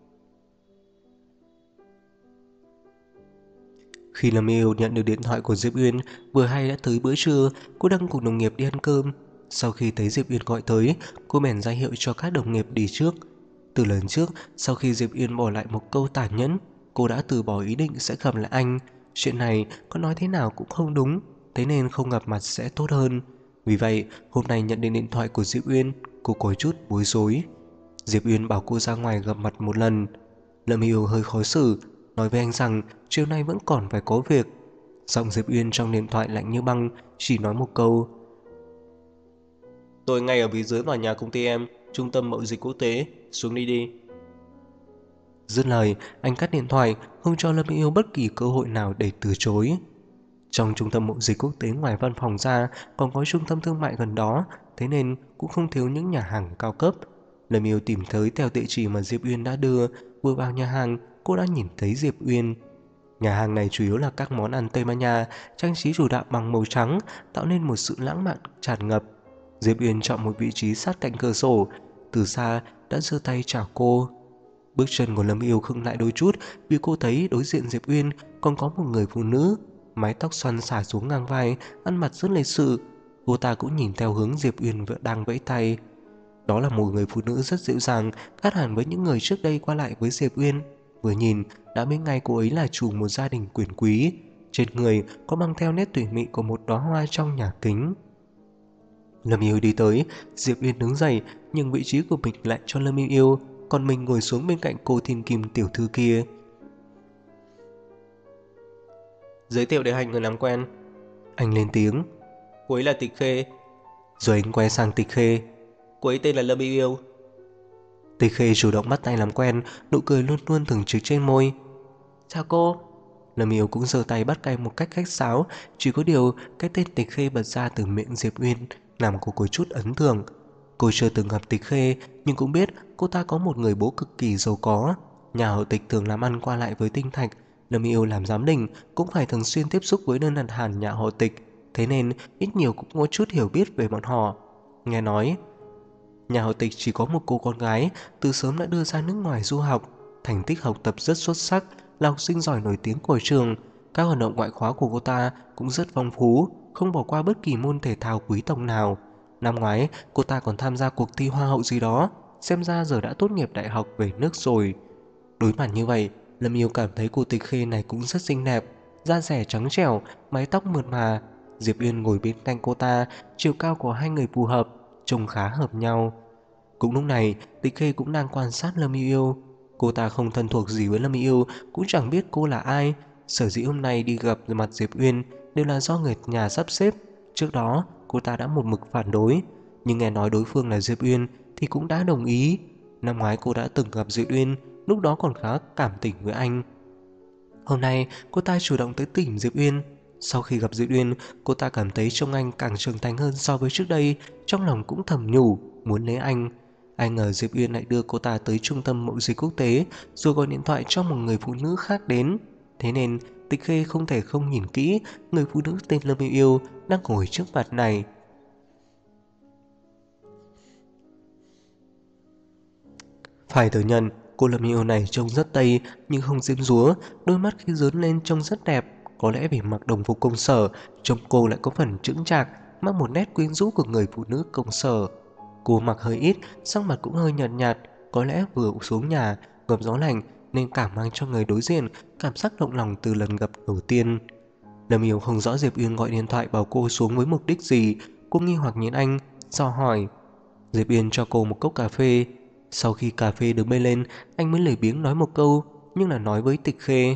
S1: Khi Lâm Yêu nhận được điện thoại của Diệp Uyên, vừa hay đã tới bữa trưa, cô đang cùng đồng nghiệp đi ăn cơm. Sau khi thấy Diệp Uyên gọi tới, cô bèn ra hiệu cho các đồng nghiệp đi trước. Từ lần trước, sau khi Diệp Uyên bỏ lại một câu tàn nhẫn, cô đã từ bỏ ý định sẽ gặp lại anh. Chuyện này có nói thế nào cũng không đúng, thế nên không gặp mặt sẽ tốt hơn. Vì vậy, hôm nay nhận được điện thoại của Diệp Uyên, cô có chút bối rối. Diệp Uyên bảo cô ra ngoài gặp mặt một lần. Lâm Yêu hơi khó xử, nói với anh rằng chiều nay vẫn còn phải có việc. Giọng Diệp Uyên trong điện thoại lạnh như băng, chỉ nói một câu:
S2: Tôi ngay ở phía dưới tòa nhà công ty em, trung tâm mậu dịch quốc tế, xuống đi.
S1: Dứt lời, anh cắt điện thoại, không cho Lâm Yêu bất kỳ cơ hội nào để từ chối. Trong trung tâm mậu dịch quốc tế ngoài văn phòng ra còn có trung tâm thương mại gần đó, thế nên cũng không thiếu những nhà hàng cao cấp. Lâm Yêu tìm tới theo địa chỉ mà Diệp Uyên đã đưa. Vừa vào nhà hàng, cô đã nhìn thấy Diệp Uyên. Nhà hàng này chủ yếu là các món ăn Tây Ban Nha, trang trí chủ đạo bằng màu trắng, tạo nên một sự lãng mạn tràn ngập. Diệp Uyên chọn một vị trí sát cạnh cửa sổ, từ xa đã giơ tay chào cô. Bước chân của Lâm Yêu khựng lại đôi chút, vì cô thấy đối diện Diệp Uyên còn có một người phụ nữ, mái tóc xoăn xả xuống ngang vai, ăn mặc rất lịch sự. Cô ta cũng nhìn theo hướng Diệp Uyên đang vẫy tay. Đó là một người phụ nữ rất dịu dàng, khác hẳn với những người trước đây qua lại với Diệp Uyên. Vừa nhìn đã biết ngay cô ấy là chủ một gia đình quyền quý. Trên người có mang theo nét tùy mị của một đóa hoa trong nhà kính. Lâm Yêu đi tới, Diệp Uyên đứng dậy, nhưng vị trí của mình lại cho Lâm Yêu. còn mình ngồi xuống bên cạnh cô thiên kim tiểu thư kia.
S2: Giới thiệu để hai người làm quen.
S1: Anh lên tiếng.
S2: Cô ấy là Tịch Khê.
S1: Rồi anh quay sang Tịch Khê.
S2: Cô ấy tên là Lâm Yêu.
S1: Tịch Khê chủ động bắt tay làm quen, nụ cười luôn luôn thường trực trên môi.
S2: Chào cô.
S1: Lâm Yêu cũng giơ tay bắt tay một cách khách sáo, chỉ có điều cái tên Tịch Khê bật ra từ miệng Diệp Uyên làm cô có chút ấn tượng. Cô chưa từng gặp Tịch Khê nhưng cũng biết cô ta có một người bố cực kỳ giàu có. Nhà họ Tịch thường làm ăn qua lại với Tinh Thạch. Lâm Yêu làm giám đình cũng phải thường xuyên tiếp xúc với đơn đặt hàng nhà họ Tịch, thế nên ít nhiều cũng có chút hiểu biết về bọn họ. Nghe nói nhà họ Tịch chỉ có một cô con gái, từ sớm đã đưa ra nước ngoài du học, thành tích học tập rất xuất sắc, là học sinh giỏi nổi tiếng của trường. Các hoạt động ngoại khóa của cô ta cũng rất phong phú, không bỏ qua bất kỳ môn thể thao quý tộc nào. Năm ngoái, cô ta còn tham gia cuộc thi hoa hậu gì đó, xem ra giờ đã tốt nghiệp đại học về nước rồi. Đối mặt như vậy, Lâm Yêu cảm thấy cô Tịch Khê này cũng rất xinh đẹp, da dẻ trắng trẻo, mái tóc mượt mà. Diệp Uyên ngồi bên cạnh cô ta, chiều cao của hai người phù hợp, trông khá hợp nhau. Cũng lúc này, Tịch Khê cũng đang quan sát Lâm Yêu. Cô ta không thân thuộc gì với Lâm Yêu, cũng chẳng biết cô là ai. Sở dĩ hôm nay đi gặp mặt Diệp Uyên đều là do người nhà sắp xếp. Trước đó, cô ta đã một mực phản đối, nhưng nghe nói đối phương là Diệp Uyên thì cũng đã đồng ý. Năm ngoái cô đã từng gặp Diệp Uyên, lúc đó còn khá cảm tình với anh. Hôm nay, cô ta chủ động tới tìm Diệp Uyên. Sau khi gặp Diệp Uyên, cô ta cảm thấy trông anh càng trưởng thành hơn so với trước đây, trong lòng cũng thầm nhủ muốn lấy anh. Ai ngờ Diệp Uyên lại đưa cô ta tới trung tâm mậu dịch quốc tế, rồi gọi điện thoại cho một người phụ nữ khác đến. Thế nên Tịch Khê không thể không nhìn kỹ người phụ nữ tên Lâm Yêu đang ngồi trước mặt này. Phải thừa nhận, cô Lâm Yêu này trông rất Tây nhưng không diêm dúa, đôi mắt khi dớn lên trông rất đẹp. Có lẽ vì mặc đồng phục công sở, trông cô lại có phần chững chạc, mang một nét quyến rũ của người phụ nữ công sở. Cô mặc hơi ít, sắc mặt cũng hơi nhợt nhạt, có lẽ vừa xuống nhà, gặp gió lạnh nên cảm mang cho người đối diện cảm giác động lòng từ lần gặp đầu tiên. Lâm Yêu không rõ Diệp Uyên gọi điện thoại bảo cô xuống với mục đích gì, cô nghi hoặc nhìn anh, dò hỏi. Diệp Uyên cho cô một cốc cà phê. Sau khi cà phê được bê lên, anh mới lười biếng nói một câu, nhưng là nói với Tịch Khê.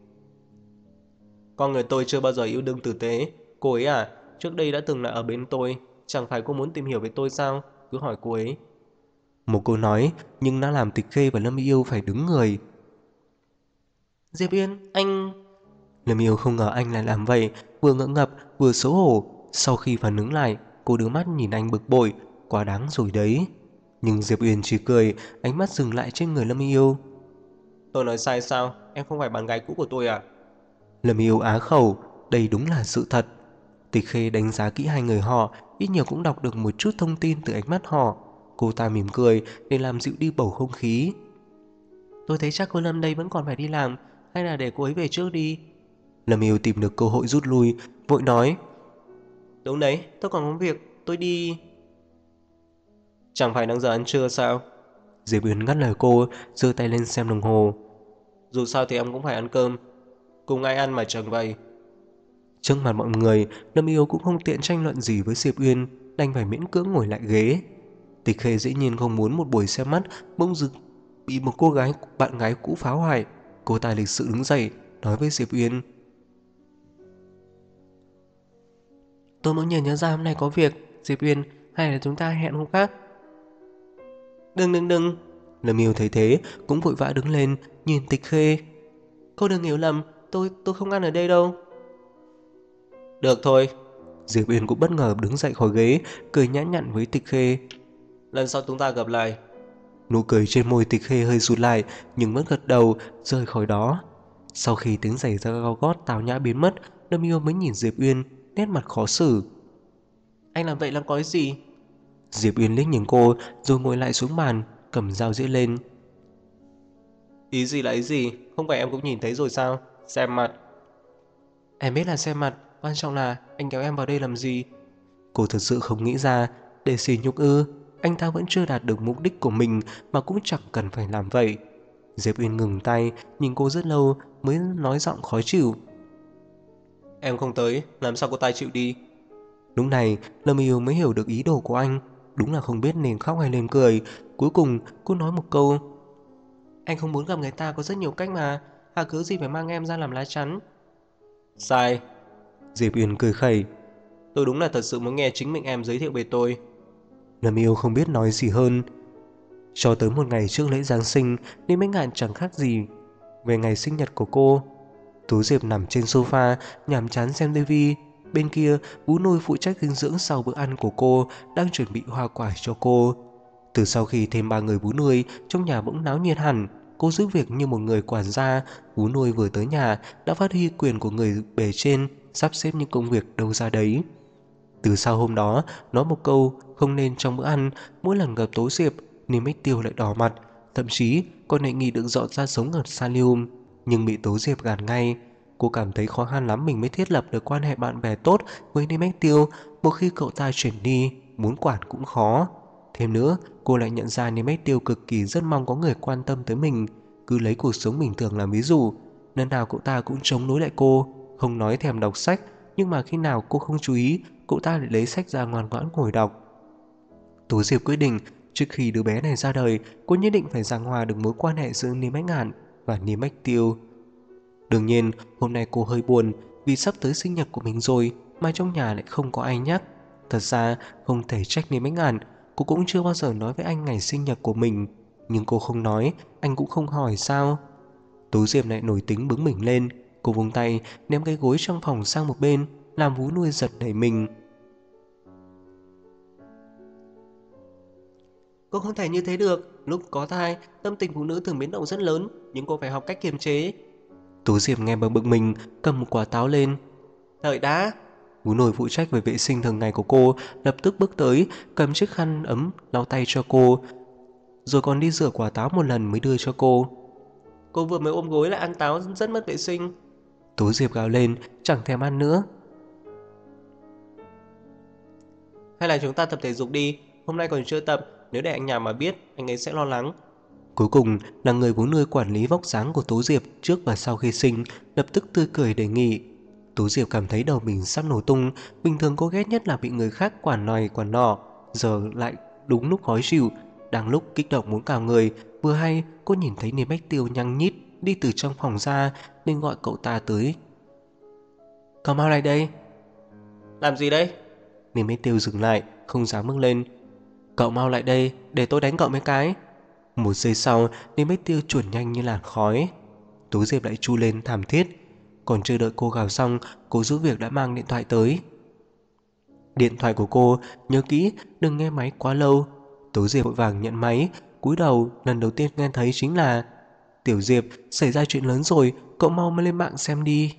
S2: Con người tôi chưa bao giờ yêu đương tử tế. Cô ấy à, trước đây đã từng là ở bên tôi. Chẳng phải cô muốn tìm hiểu về tôi sao? Cứ hỏi cô ấy.
S1: Một câu nói, nhưng đã làm Tịch Khê và Lâm Yêu phải đứng người.
S2: Diệp Uyên, anh...
S1: Lâm Yêu không ngờ anh lại làm vậy, vừa ngỡ ngập vừa xấu hổ. Sau khi phản ứng lại, cô đưa mắt nhìn anh bực bội, quá đáng rồi đấy. Nhưng Diệp Uyên chỉ cười, ánh mắt dừng lại trên người Lâm Yêu.
S2: Tôi nói sai sao? Em không phải bạn gái cũ của tôi à?
S1: Lâm Yêu á khẩu, đây đúng là sự thật. Tịch Khê đánh giá kỹ hai người họ, ít nhiều cũng đọc được một chút thông tin từ ánh mắt họ. Cô ta mỉm cười để làm dịu đi bầu không khí.
S2: Tôi thấy chắc cô Lâm đây vẫn còn phải đi làm, hay là để cô ấy về trước đi.
S1: Lâm Yêu tìm được cơ hội rút lui, vội nói.
S2: Đúng đấy, tôi còn có việc, tôi đi... Chẳng phải đang giờ ăn trưa sao?
S1: Diệp Uyên ngắt lời cô, giơ tay lên xem đồng hồ.
S2: Dù sao thì em cũng phải ăn cơm. Cùng ai ăn mà chẳng vậy.
S1: Trước mặt mọi người, Lâm Yêu cũng không tiện tranh luận gì với Diệp Uyên, đành phải miễn cưỡng ngồi lại ghế. Tịch Khê dĩ nhiên không muốn một buổi xem mắt bỗng dưng bị một cô gái bạn gái cũ phá hoại. Cô ta lịch sự đứng dậy, nói với Diệp Uyên.
S2: Tôi bỗng nhiên nhớ ra hôm nay có việc, Diệp Uyên, hay là chúng ta hẹn hôm khác? Đừng.
S1: Lâm Yêu thấy thế, cũng vội vã đứng lên, nhìn Tịch Khê.
S2: Cô đừng hiểu lầm, tôi không ăn ở đây đâu. Được thôi.
S1: Diệp Uyên cũng bất ngờ đứng dậy khỏi ghế, cười nhã nhặn với Tịch Khê.
S2: Lần sau chúng ta gặp lại.
S1: Nụ cười trên môi Tịch Khê hơi rụt lại, nhưng vẫn gật đầu, rời khỏi đó. Sau khi tiếng giày da cao gót tào nhã biến mất, Lâm Yêu mới nhìn Diệp Uyên, nét mặt khó xử.
S2: Anh làm vậy làm có ý gì?
S1: Diệp Uyên liếc nhìn cô, rồi ngồi lại xuống bàn, cầm dao giết lên.
S2: Ý gì là ý gì? Không phải em cũng nhìn thấy rồi sao? Xem mặt. Em biết là xem mặt, quan trọng là anh kéo em vào đây làm gì?
S1: Cô thật sự không nghĩ ra, để xỉ nhục ư? Anh ta vẫn chưa đạt được mục đích của mình mà cũng chẳng cần phải làm vậy. Diệp Uyên ngừng tay, nhìn cô rất lâu mới nói giọng khó chịu.
S2: Em không tới, làm sao cô ta chịu đi?
S1: Lúc này, Lâm Yêu mới hiểu được ý đồ của anh. Đúng là không biết nên khóc hay nên cười. Cuối cùng, cô nói một câu,
S2: Anh không muốn gặp người ta có rất nhiều cách mà. Hà cứ gì phải mang em ra làm lá chắn.
S1: Sai. Diệp Uyên cười khẩy.
S2: Tôi đúng là thật sự muốn nghe chính mình em giới thiệu về tôi.
S1: Lâm Yêu không biết nói gì hơn. Cho tới một ngày trước lễ Giáng sinh, Lý Mách Ngạn chẳng khác gì về ngày sinh nhật của cô. Tú Diệp nằm trên sofa, nhàm chán xem tivi. Bên kia, Vũ Nuôi phụ trách dinh dưỡng sau bữa ăn của cô đang chuẩn bị hoa quả cho cô. Từ sau khi thêm 3 người Vũ Nuôi, trong nhà bỗng náo nhiệt hẳn. Cô giúp việc như một người quản gia. Vũ Nuôi vừa tới nhà đã phát huy quyền của người bề trên, sắp xếp những công việc đâu ra đấy. Từ sau hôm đó, nói một câu không nên trong bữa ăn, mỗi lần gặp Tố Diệp, Niêm Ích Tiêu lại đỏ mặt, thậm chí còn đề nghị được dọn ra sống ở Salium, nhưng bị Tố Diệp gạt ngay. Cô cảm thấy khó khăn lắm mình mới thiết lập được quan hệ bạn bè tốt với Niêm Ích Tiêu, một khi cậu ta chuyển đi, muốn quản cũng khó. Thêm nữa, cô lại nhận ra Niêm Ích Tiêu cực kỳ rất mong có người quan tâm tới mình, cứ lấy cuộc sống bình thường làm ví dụ. Lần nào cậu ta cũng chống đối lại cô, không nói thèm đọc sách, nhưng mà khi nào cô không chú ý, cậu ta lại lấy sách ra ngoan ngoãn ngồi đọc. Tố Diệp quyết định trước khi đứa bé này ra đời, cô nhất định phải giảng hòa được mối quan hệ giữa Niêm Ách Ngạn và Niêm Ách Tiêu. Đương nhiên, hôm nay cô hơi buồn vì sắp tới sinh nhật của mình rồi mà trong nhà lại không có ai nhắc. Thật ra không thể trách Niêm Ách Ngạn, cô cũng chưa bao giờ nói với anh ngày sinh nhật của mình, nhưng cô không nói, anh cũng không hỏi sao. Tố Diệp lại nổi tính bướng mình lên, cô vung tay ném cái gối trong phòng sang một bên, làm Vú Nuôi giật nảy mình.
S2: Cô không thể như thế được. Lúc có thai, tâm tình phụ nữ thường biến động rất lớn, nhưng cô phải học cách kiềm chế.
S1: Tố Diệp nghe bằng bực mình, cầm một quả táo lên.
S2: Đợi đã.
S1: Vú Nuôi phụ trách về vệ sinh thường ngày của cô lập tức bước tới, cầm chiếc khăn ấm lau tay cho cô, rồi còn đi rửa quả táo một lần mới đưa cho cô.
S2: Cô vừa mới ôm gối lại ăn táo rất mất vệ sinh.
S1: Tố Diệp gào lên, chẳng thèm ăn nữa.
S2: Hay là chúng ta tập thể dục đi. Hôm nay còn chưa tập, nếu để anh nhà mà biết, anh ấy sẽ lo lắng.
S1: Cuối cùng là người Vú Nuôi quản lý vóc dáng của Tố Diệp trước và sau khi sinh lập tức tươi cười đề nghị. Tố Diệp cảm thấy đầu mình sắp nổ tung. Bình thường cô ghét nhất là bị người khác quản này quản nọ, giờ lại đúng lúc khó chịu. Đang lúc kích động muốn cào người, vừa hay cô nhìn thấy Niêm Bách Tiêu nhăng nhít đi từ trong phòng ra nên gọi cậu ta tới.
S2: Cậu mau lại đây. Làm gì đây?
S1: Niêm Bách Tiêu dừng lại, không dám bước lên. Cậu mau lại đây, để tôi đánh cậu mấy cái. Một giây sau, Niêm Bách Tiêu chuồn nhanh như làn khói. Tố Diệp lại chu lên thảm thiết. Còn chưa đợi cô gào xong, cô giúp việc đã mang điện thoại tới. Điện thoại của cô, nhớ kỹ đừng nghe máy quá lâu. Tố Diệp vội vàng nhận máy, cúi đầu lần đầu tiên nghe thấy chính là: Tiểu Diệp, xảy ra chuyện lớn rồi, cậu mau lên mạng xem đi.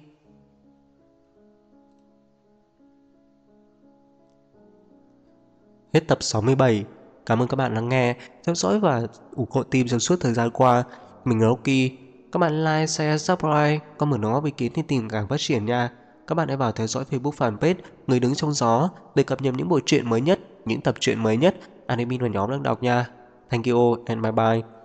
S1: Hết tập 67. Cảm ơn các bạn lắng nghe, theo dõi và ủng hộ team trong suốt thời gian qua. Mình là Rocky. Các bạn like, share, subscribe, comment đóng góp ý kiến để tìm càng phát triển nha. Các bạn hãy vào theo dõi Facebook fanpage Người Đứng Trong Gió để cập nhật những bộ truyện mới nhất, những tập truyện mới nhất anime và nhóm đang đọc nha. Thank you and bye bye.